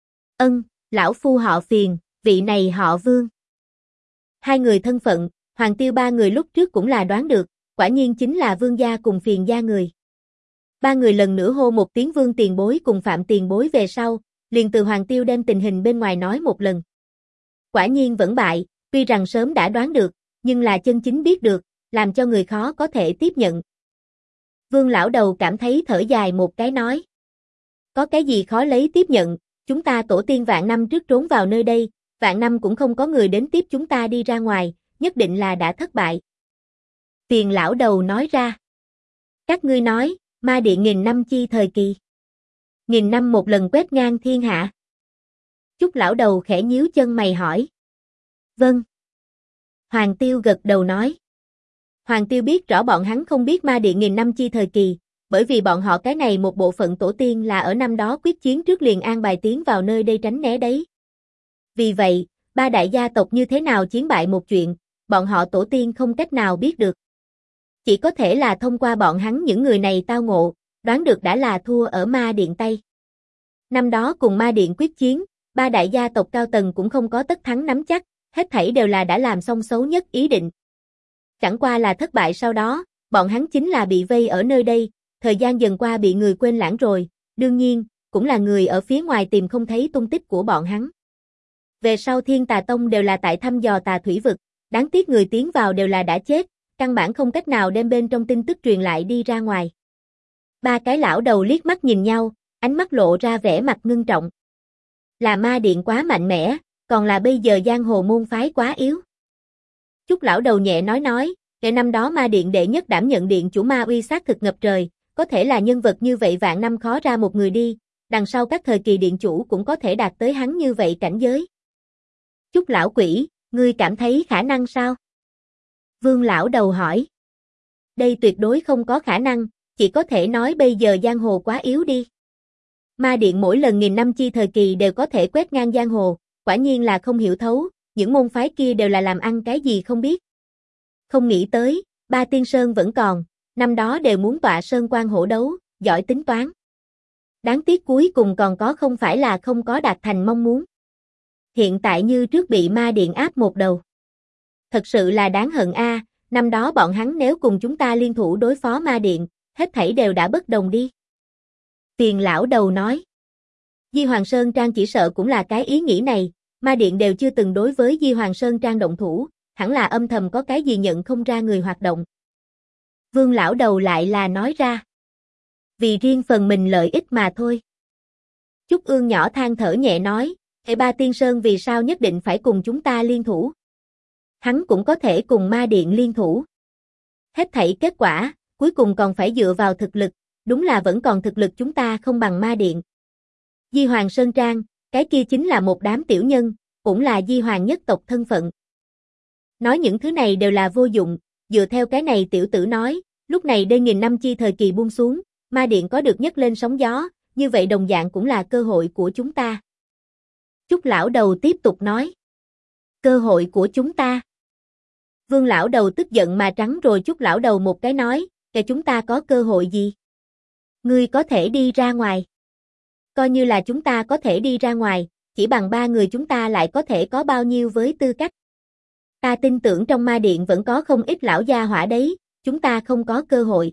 Speaker 1: Lão phu họ Phiền, vị này họ Vương. Hai người thân phận, Hoàng Tiêu ba người lúc trước cũng là đoán được, quả nhiên chính là Vương gia cùng Phiền gia người. Ba người lần nữa hô một tiếng Vương tiền bối cùng Phạm tiền bối về sau, liền từ Hoàng Tiêu đem tình hình bên ngoài nói một lần. Quả nhiên vẫn bại, tuy rằng sớm đã đoán được, nhưng là chân chính biết được, làm cho người khó có thể tiếp nhận. Vương lão đầu cảm thấy thở dài một cái nói. Có cái gì khó lấy tiếp nhận, chúng ta tổ tiên vạn năm trước trốn vào nơi đây, vạn năm cũng không có người đến tiếp chúng ta đi ra ngoài, nhất định là đã thất bại. Tiền lão đầu nói ra. Các ngươi nói, ma điện 1000 năm chi thời kỳ. 1000 năm một lần quét ngang thiên hạ. Chúc lão đầu khẽ nhíu chân mày hỏi. Vâng. Hoàng Tiêu gật đầu nói. Hoàng Tiêu biết rõ bọn hắn không biết ma điện 1000 năm chi thời kỳ, bởi vì bọn họ cái này một bộ phận tổ tiên là ở năm đó quyết chiến trước liền an bài tiến vào nơi đây tránh né đấy. Vì vậy, ba đại gia tộc như thế nào chiến bại một chuyện, bọn họ tổ tiên không cách nào biết được. Chỉ có thể là thông qua bọn hắn những người này tao ngộ, đoán được đã là thua ở ma điện tay. Năm đó cùng ma điện quyết chiến, ba đại gia tộc cao tầng cũng không có tất thắng nắm chắc, hết thảy đều là đã làm xong xấu nhất ý định. Chẳng qua là thất bại sau đó, bọn hắn chính là bị vây ở nơi đây, thời gian dần qua bị người quên lãng rồi, đương nhiên, cũng là người ở phía ngoài tìm không thấy tung tích của bọn hắn. Về sau Thiên Tà Tông đều là tại thăm dò tà thủy vực, đáng tiếc người tiến vào đều là đã chết, căn bản không cách nào đem bên trong tin tức truyền lại đi ra ngoài. Ba cái lão đầu liếc mắt nhìn nhau, ánh mắt lộ ra vẻ mặt ngưng trọng. Là ma điện quá mạnh mẽ, còn là bây giờ giang hồ môn phái quá yếu. Chúc lão đầu nhẹ nói, kể năm đó ma điện đệ nhất đảm nhận điện chủ ma uy xác thực ngập trời, có thể là nhân vật như vậy vạn năm khó ra một người đi, đằng sau các thời kỳ điện chủ cũng có thể đạt tới hắn như vậy cảnh giới. Chúc lão quỷ, ngươi cảm thấy khả năng sao? Vương lão đầu hỏi. Đây tuyệt đối không có khả năng, chỉ có thể nói bây giờ giang hồ quá yếu đi. Ma điện mỗi lần nghìn năm chi thời kỳ đều có thể quét ngang giang hồ, quả nhiên là không hiểu thấu, những môn phái kia đều là làm ăn cái gì không biết. Không nghĩ tới, ba tiên sơn vẫn còn, năm đó đều muốn tọa sơn quan hổ đấu, giỏi tính toán. Đáng tiếc cuối cùng còn có không phải là không có đạt thành mong muốn. Hiện tại như trước bị ma điện áp một đầu. Thật sự là đáng hận a, năm đó bọn hắn nếu cùng chúng ta liên thủ đối phó ma điện, hết thảy đều đã bất đồng đi. Tiền lão đầu nói. Di Hoàng Sơn Trang chỉ sợ cũng là cái ý nghĩ này, ma điện đều chưa từng đối với Di Hoàng Sơn Trang động thủ, hẳn là âm thầm có cái gì nhận không ra người hoạt động. Vương lão đầu lại là nói ra. Vì riêng phần mình lợi ích mà thôi. Trúc Ương nhỏ than thở nhẹ nói, hệ ba tiên sơn vì sao nhất định phải cùng chúng ta liên thủ? Hắn cũng có thể cùng ma điện liên thủ. Hết thảy kết quả, cuối cùng còn phải dựa vào thực lực, đúng là vẫn còn thực lực chúng ta không bằng ma điện. Di Hoàng Sơn Trang, cái kia chính là một đám tiểu nhân, cũng là Di Hoàng nhất tộc thân phận. Nói những thứ này đều là vô dụng, dựa theo cái này tiểu tử nói, lúc này đây nghìn năm chi thời kỳ buông xuống, ma điện có được nhấc lên sóng gió, như vậy đồng dạng cũng là cơ hội của chúng ta. Trúc lão đầu tiếp tục nói. Cơ hội của chúng ta. Vương lão đầu tức giận mà trắng rồi Trúc lão đầu một cái nói, kể chúng ta có cơ hội gì? Ngươi có thể đi ra ngoài. Coi như là chúng ta có thể đi ra ngoài, chỉ bằng ba người chúng ta lại có thể có bao nhiêu với tư cách. Ta tin tưởng trong ma điện vẫn có không ít lão gia hỏa đấy, chúng ta không có cơ hội.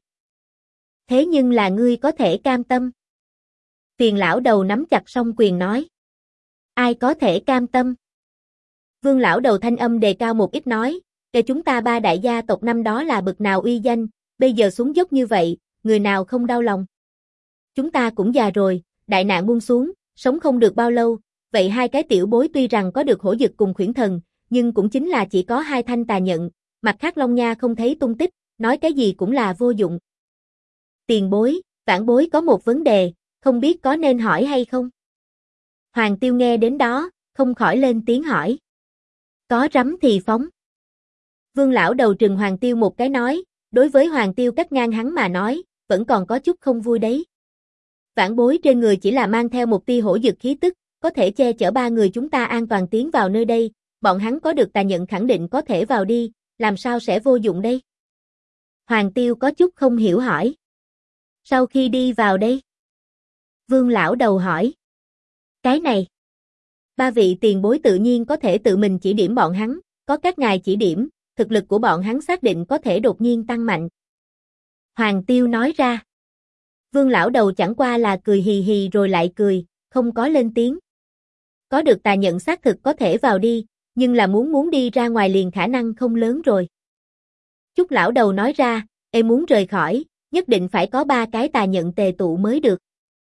Speaker 1: Thế nhưng là ngươi có thể cam tâm. Tiền lão đầu nắm chặt song quyền nói. Ai có thể cam tâm? Vương lão đầu thanh âm đề cao một ít nói, kể chúng ta ba đại gia tộc năm đó là bực nào uy danh, bây giờ xuống dốc như vậy, người nào không đau lòng. Chúng ta cũng già rồi, đại nạn buông xuống, sống không được bao lâu, vậy hai cái tiểu bối tuy rằng có được hổ dực cùng khuyển thần, nhưng cũng chính là chỉ có hai thanh tà nhận, mặt khác Long Nha không thấy tung tích, nói cái gì cũng là vô dụng. Tiền bối, vãn bối có một vấn đề, không biết có nên hỏi hay không? Hoàng Tiêu nghe đến đó, không khỏi lên tiếng hỏi. Có rắm thì phóng. Vương lão đầu trừng Hoàng Tiêu một cái nói, đối với Hoàng Tiêu cắt ngang hắn mà nói, vẫn còn có chút không vui đấy. Vãn bối trên người chỉ là mang theo một tia hổ dực khí tức, có thể che chở ba người chúng ta an toàn tiến vào nơi đây, bọn hắn có được tà nhận khẳng định có thể vào đi, làm sao sẽ vô dụng đây? Hoàng Tiêu có chút không hiểu hỏi. Sau khi đi vào đây? Vương lão đầu hỏi. Cái này. Ba vị tiền bối tự nhiên có thể tự mình chỉ điểm bọn hắn, có các ngài chỉ điểm, thực lực của bọn hắn xác định có thể đột nhiên tăng mạnh. Hoàng Tiêu nói ra. Vương lão đầu chẳng qua là cười hì hì rồi lại cười, không có lên tiếng. Có được tà nhận xác thực có thể vào đi, nhưng là muốn đi ra ngoài liền khả năng không lớn rồi. Chúc lão đầu nói ra, em muốn rời khỏi, nhất định phải có ba cái tà nhận tề tụ mới được.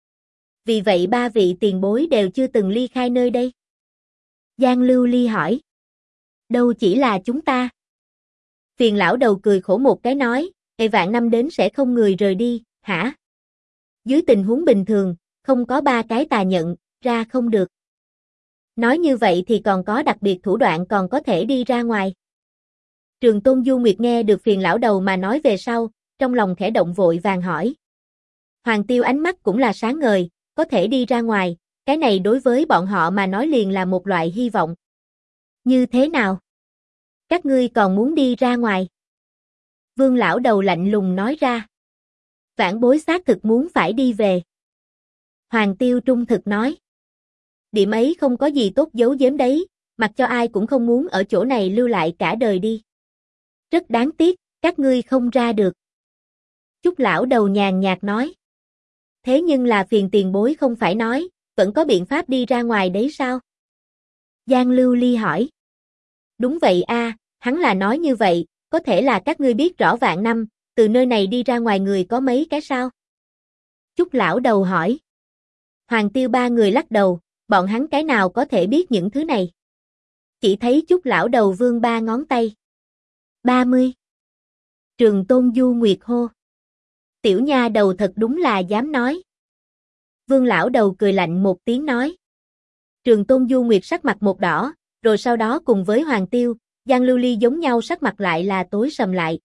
Speaker 1: Vì vậy ba vị tiền bối đều chưa từng ly khai nơi đây. Giang Lưu Ly hỏi. Đâu chỉ là chúng ta. Phiền lão đầu cười khổ một cái nói, vạn năm đến sẽ không người rời đi, hả? Dưới tình huống bình thường, không có ba cái tà nhận, ra không được. Nói như vậy thì còn có đặc biệt thủ đoạn còn có thể đi ra ngoài. Trường Tôn Du Nguyệt nghe được phiền lão đầu mà nói về sau, trong lòng khẽ động vội vàng hỏi. Hoàng Tiêu ánh mắt cũng là sáng ngời, có thể đi ra ngoài, cái này đối với bọn họ mà nói liền là một loại hy vọng. Như thế nào? Các ngươi còn muốn đi ra ngoài? Vương lão đầu lạnh lùng nói ra. Vãn bối xác thực muốn phải đi về. Hoàng Tiêu trung thực nói. Điểm ấy không có gì tốt giấu giếm đấy, mặc cho ai cũng không muốn ở chỗ này lưu lại cả đời đi. Rất đáng tiếc, các ngươi không ra được. Chúc lão đầu nhàn nhạt nói. Thế nhưng là phiền tiền bối không phải nói, vẫn có biện pháp đi ra ngoài đấy sao? Giang Lưu Ly hỏi. Đúng vậy a, hắn là nói như vậy, có thể là các ngươi biết rõ vạn năm, từ nơi này đi ra ngoài người có mấy cái sao? Chúc lão đầu hỏi. Hoàng Tiêu ba người lắc đầu, bọn hắn cái nào có thể biết những thứ này. Chỉ thấy Chúc lão đầu vươn ba ngón tay. 30. Trường Tôn Du Nguyệt hô. Tiểu nha đầu thật đúng là dám nói. Vương lão đầu cười lạnh một tiếng nói. Trường Tôn Du Nguyệt sắc mặt một đỏ, rồi sau đó cùng với Hoàng Tiêu, Giang Lưu Ly giống nhau sắc mặt lại là tối sầm lại.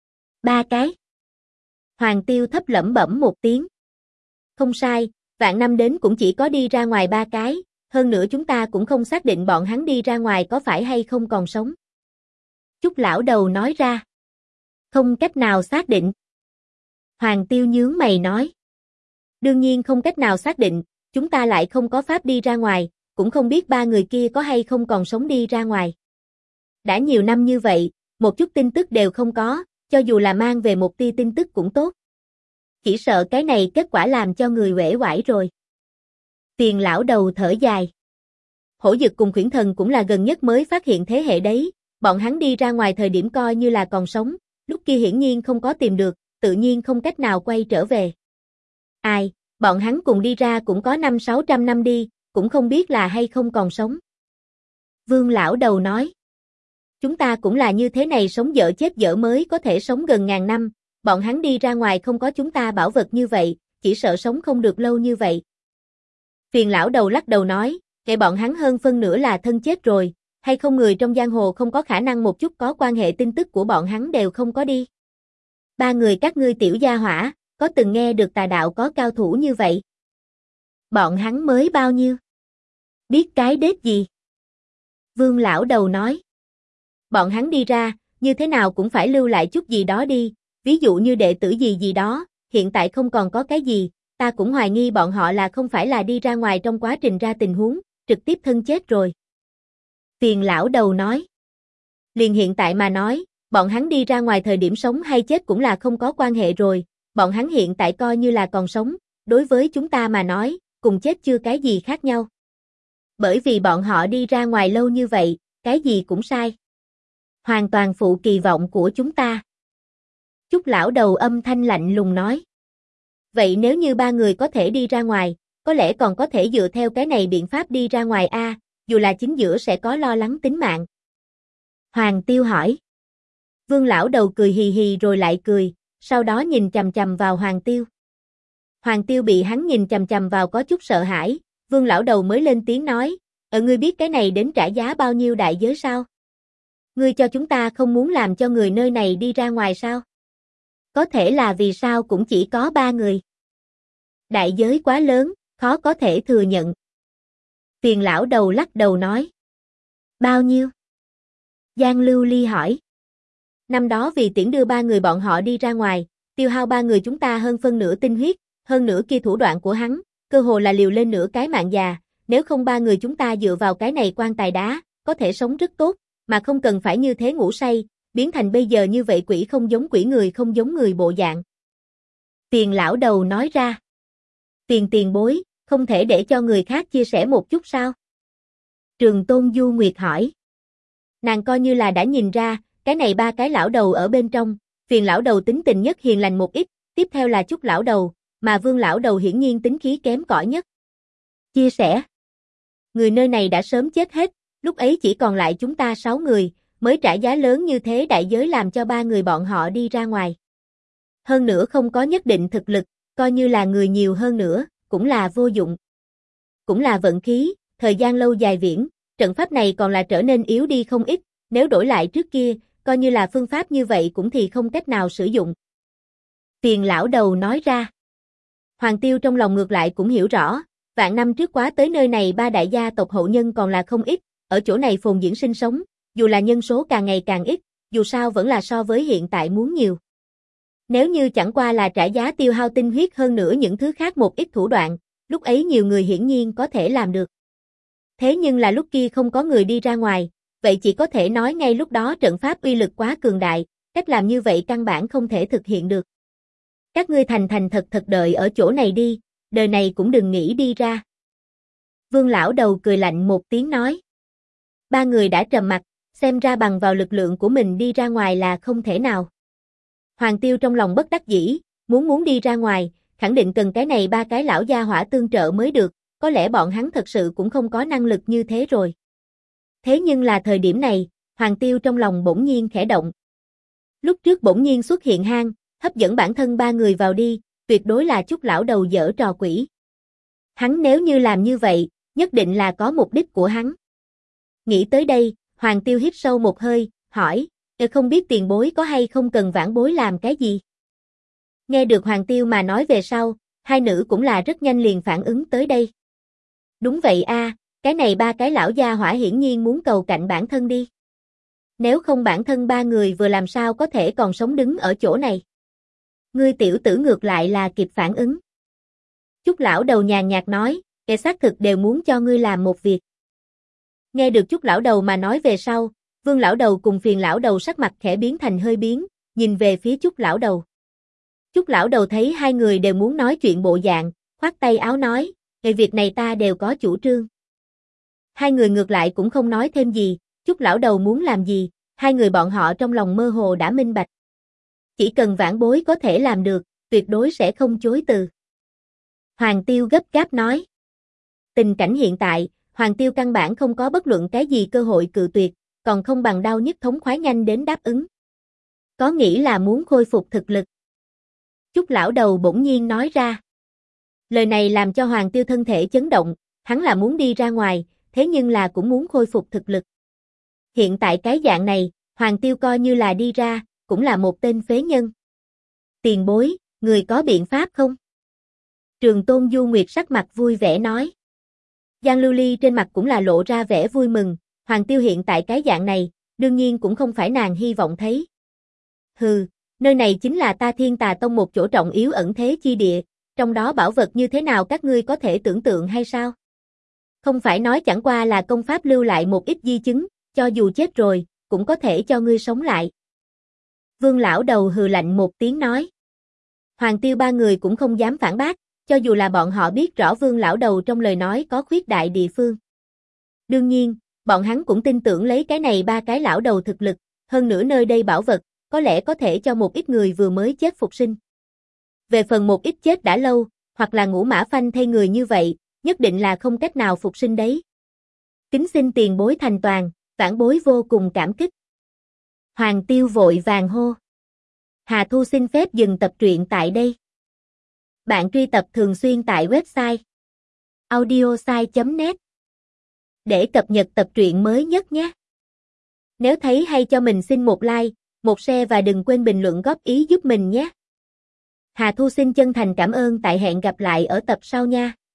Speaker 1: 3 cái. Hoàng Tiêu thấp lẩm bẩm một tiếng. Không sai, vạn năm đến cũng chỉ có đi ra ngoài 3 cái, hơn nữa chúng ta cũng không xác định bọn hắn đi ra ngoài có phải hay không còn sống. Chúc lão đầu nói ra. Không cách nào xác định. Hoàng Tiêu nhướng mày nói. Đương nhiên không cách nào xác định, chúng ta lại không có pháp đi ra ngoài, cũng không biết ba người kia có hay không còn sống đi ra ngoài. Đã nhiều năm như vậy, một chút tin tức đều không có, cho dù là mang về một tia tin tức cũng tốt. Chỉ sợ cái này kết quả làm cho người uể oải rồi. Tiền lão đầu thở dài. Hổ Dực cùng Khuyển Thần cũng là gần nhất mới phát hiện thế hệ đấy, bọn hắn đi ra ngoài thời điểm coi như là còn sống, lúc kia hiển nhiên không có tìm được, tự nhiên không cách nào quay trở về. Ai, bọn hắn cùng đi ra cũng có 500-600 năm đi, cũng không biết là hay không còn sống. Vương lão đầu nói. Chúng ta cũng là như thế này sống dở chết dở mới có thể sống gần ngàn năm, bọn hắn đi ra ngoài không có chúng ta bảo vật như vậy, chỉ sợ sống không được lâu như vậy. Phiền lão đầu lắc đầu nói, kệ bọn hắn hơn phân nửa là thân chết rồi, hay không người trong giang hồ không có khả năng một chút có quan hệ tin tức của bọn hắn đều không có đi. Ba người các ngươi tiểu gia hỏa, có từng nghe được tà đạo có cao thủ như vậy? Bọn hắn mới bao nhiêu? Biết cái đết gì? Vương lão đầu nói. Bọn hắn đi ra, như thế nào cũng phải lưu lại chút gì đó đi, ví dụ như đệ tử gì gì đó, hiện tại không còn có cái gì, ta cũng hoài nghi bọn họ là không phải là đi ra ngoài trong quá trình ra tình huống, trực tiếp thân chết rồi. Tiền lão đầu nói. Liền hiện tại mà nói, bọn hắn đi ra ngoài thời điểm sống hay chết cũng là không có quan hệ rồi, bọn hắn hiện tại coi như là còn sống, đối với chúng ta mà nói, cùng chết chưa cái gì khác nhau. Bởi vì bọn họ đi ra ngoài lâu như vậy, cái gì cũng sai. Hoàn toàn phụ kỳ vọng của chúng ta. Chúc lão đầu âm thanh lạnh lùng nói. Vậy nếu như ba người có thể đi ra ngoài, có lẽ còn có thể dựa theo cái này biện pháp đi ra ngoài a, dù là chính giữa sẽ có lo lắng tính mạng. Hoàng Tiêu hỏi. Vương lão đầu cười hì hì rồi lại cười, sau đó nhìn chằm chằm vào Hoàng Tiêu. Hoàng Tiêu bị hắn nhìn chằm chằm vào có chút sợ hãi, Vương lão đầu mới lên tiếng nói, ngươi biết cái này đến trả giá bao nhiêu đại giới sao? Ngươi cho chúng ta không muốn làm cho người nơi này đi ra ngoài sao? Có thể là vì sao cũng chỉ có 3 người. Đại giới quá lớn, khó có thể thừa nhận. Tiền lão đầu lắc đầu nói. Bao nhiêu? Giang Lưu Ly hỏi. Năm đó vì tiễn đưa 3 người bọn họ đi ra ngoài, tiêu hao 3 người chúng ta hơn phân nửa tinh huyết, hơn nửa kia thủ đoạn của hắn, cơ hồ là liều lên nửa cái mạng già, nếu không 3 người chúng ta dựa vào cái này quan tài đá, có thể sống rất tốt, mà không cần phải như thế ngủ say, biến thành bây giờ như vậy quỷ không giống quỷ người không giống người bộ dạng. Tiền lão đầu nói ra. Tiền bối, không thể để cho người khác chia sẻ một chút sao? Trường Tôn Du Nguyệt hỏi. Nàng coi như là đã nhìn ra, cái này 3 cái lão đầu ở bên trong, Phiền lão đầu tính tình nhất hiền lành một ít, tiếp theo là Chúc lão đầu, mà Vương lão đầu hiển nhiên tính khí kém cỏi nhất. Chia sẻ. Người nơi này đã sớm chết hết, lúc ấy chỉ còn lại chúng ta 6 người, mới trả giá lớn như thế đại giới làm cho 3 người bọn họ đi ra ngoài. Hơn nữa không có nhất định thực lực, coi như là người nhiều hơn nữa, cũng là vô dụng. Cũng là vận khí, thời gian lâu dài viễn, trận pháp này còn là trở nên yếu đi không ít, nếu đổi lại trước kia, coi như là phương pháp như vậy cũng thì không cách nào sử dụng. Tiền lão đầu nói ra. Hoàng Tiêu trong lòng ngược lại cũng hiểu rõ, vạn năm trước quá tới nơi này 3 đại gia tộc hậu nhân còn là không ít, ở chỗ này phồn diễn sinh sống, dù là nhân số càng ngày càng ít, dù sao vẫn là so với hiện tại muốn nhiều. Nếu như chẳng qua là trả giá tiêu hao tinh huyết hơn nữa những thứ khác một ít thủ đoạn, lúc ấy nhiều người hiển nhiên có thể làm được. Thế nhưng là lúc kia không có người đi ra ngoài, vậy chỉ có thể nói ngay lúc đó trận pháp uy lực quá cường đại, cách làm như vậy căn bản không thể thực hiện được. Các ngươi thành thành thật thật đợi ở chỗ này đi, đời này cũng đừng nghĩ đi ra. Vương lão đầu cười lạnh một tiếng nói. Ba người đã trầm mặc, xem ra bằng vào lực lượng của mình đi ra ngoài là không thể nào. Hoàng Tiêu trong lòng bất đắc dĩ, muốn đi ra ngoài, khẳng định cần cái này ba cái lão gia hỏa tương trợ mới được, có lẽ bọn hắn thật sự cũng không có năng lực như thế rồi. Thế nhưng là thời điểm này, Hoàng Tiêu trong lòng bỗng nhiên khẽ động. Lúc trước bỗng nhiên xuất hiện hang, hấp dẫn bản thân ba người vào đi, tuyệt đối là chút lão đầu dở trò quỷ. Hắn nếu như làm như vậy, nhất định là có mục đích của hắn. Nghĩ tới đây, Hoàng Tiêu hít sâu một hơi, hỏi, không biết tiền bối có hay không cần vãn bối làm cái gì? Nghe được Hoàng Tiêu mà nói về sau, hai nữ cũng là rất nhanh liền phản ứng tới đây. Đúng vậy a, cái này ba cái lão gia hỏa hiển nhiên muốn cầu cạnh bản thân đi. Nếu không bản thân ba người vừa làm sao có thể còn sống đứng ở chỗ này. Ngươi tiểu tử ngược lại là kịp phản ứng. Chúc lão đầu nhàn nhạt nói, kẻ xác thực đều muốn cho ngươi làm một việc. Nghe được chúc lão đầu mà nói về sau, Vương lão đầu cùng Phiền lão đầu sắc mặt khẽ biến thành hơi biến, nhìn về phía chúc lão đầu. Chúc lão đầu thấy hai người đều muốn nói chuyện bộ dạng, khoát tay áo nói, về việc này ta đều có chủ trương. Hai người ngược lại cũng không nói thêm gì, chúc lão đầu muốn làm gì, hai người bọn họ trong lòng mơ hồ đã minh bạch. Chỉ cần vãn bối có thể làm được, tuyệt đối sẽ không chối từ. Hoàng Tiêu gấp gáp nói. Tình cảnh hiện tại, Hoàng Tiêu căn bản không có bất luận cái gì cơ hội cự tuyệt, còn không bằng đau nhức thống khoái nhanh đến đáp ứng. Có nghĩ là muốn khôi phục thực lực. Chúc lão đầu bỗng nhiên nói ra. Lời này làm cho Hoàng Tiêu thân thể chấn động, hắn là muốn đi ra ngoài, thế nhưng là cũng muốn khôi phục thực lực. Hiện tại cái dạng này, Hoàng Tiêu coi như là đi ra, cũng là một tên phế nhân. Tiền bối, người có biện pháp không? Trường Tôn Du Nguyệt sắc mặt vui vẻ nói. Giang Lưu Ly trên mặt cũng là lộ ra vẻ vui mừng, Hoàng Tiêu hiện tại cái dạng này, đương nhiên cũng không phải nàng hy vọng thấy. Hừ, nơi này chính là ta Thiên Tà Tông một chỗ trọng yếu ẩn thế chi địa, trong đó bảo vật như thế nào các ngươi có thể tưởng tượng hay sao? Không phải nói chẳng qua là công pháp lưu lại một ít di chứng, cho dù chết rồi, cũng có thể cho ngươi sống lại. Vương lão đầu hừ lạnh một tiếng nói. Hoàng Tiêu ba người cũng không dám phản bác, cho dù là bọn họ biết rõ Vương lão đầu trong lời nói có khuyết đại địa phương. Đương nhiên, bọn hắn cũng tin tưởng lấy cái này ba cái lão đầu thực lực, hơn nữa nơi đây bảo vật, có lẽ có thể cho một ít người vừa mới chết phục sinh. Về phần một ít chết đã lâu, hoặc là ngũ mã phanh thay người như vậy, nhất định là không cách nào phục sinh đấy. Kính xin tiền bối thành toàn, vãn bối vô cùng cảm kích. Hoàng Tiêu vội vàng hô. Hà Thu xin phép dừng tập truyện tại đây. Bạn truy tập thường xuyên tại website audiosai.net để cập nhật tập truyện mới nhất nhé. Nếu thấy hay cho mình xin một like, một share và đừng quên bình luận góp ý giúp mình nhé. Hà Thu xin chân thành cảm ơn, tại hẹn gặp lại ở tập sau nha.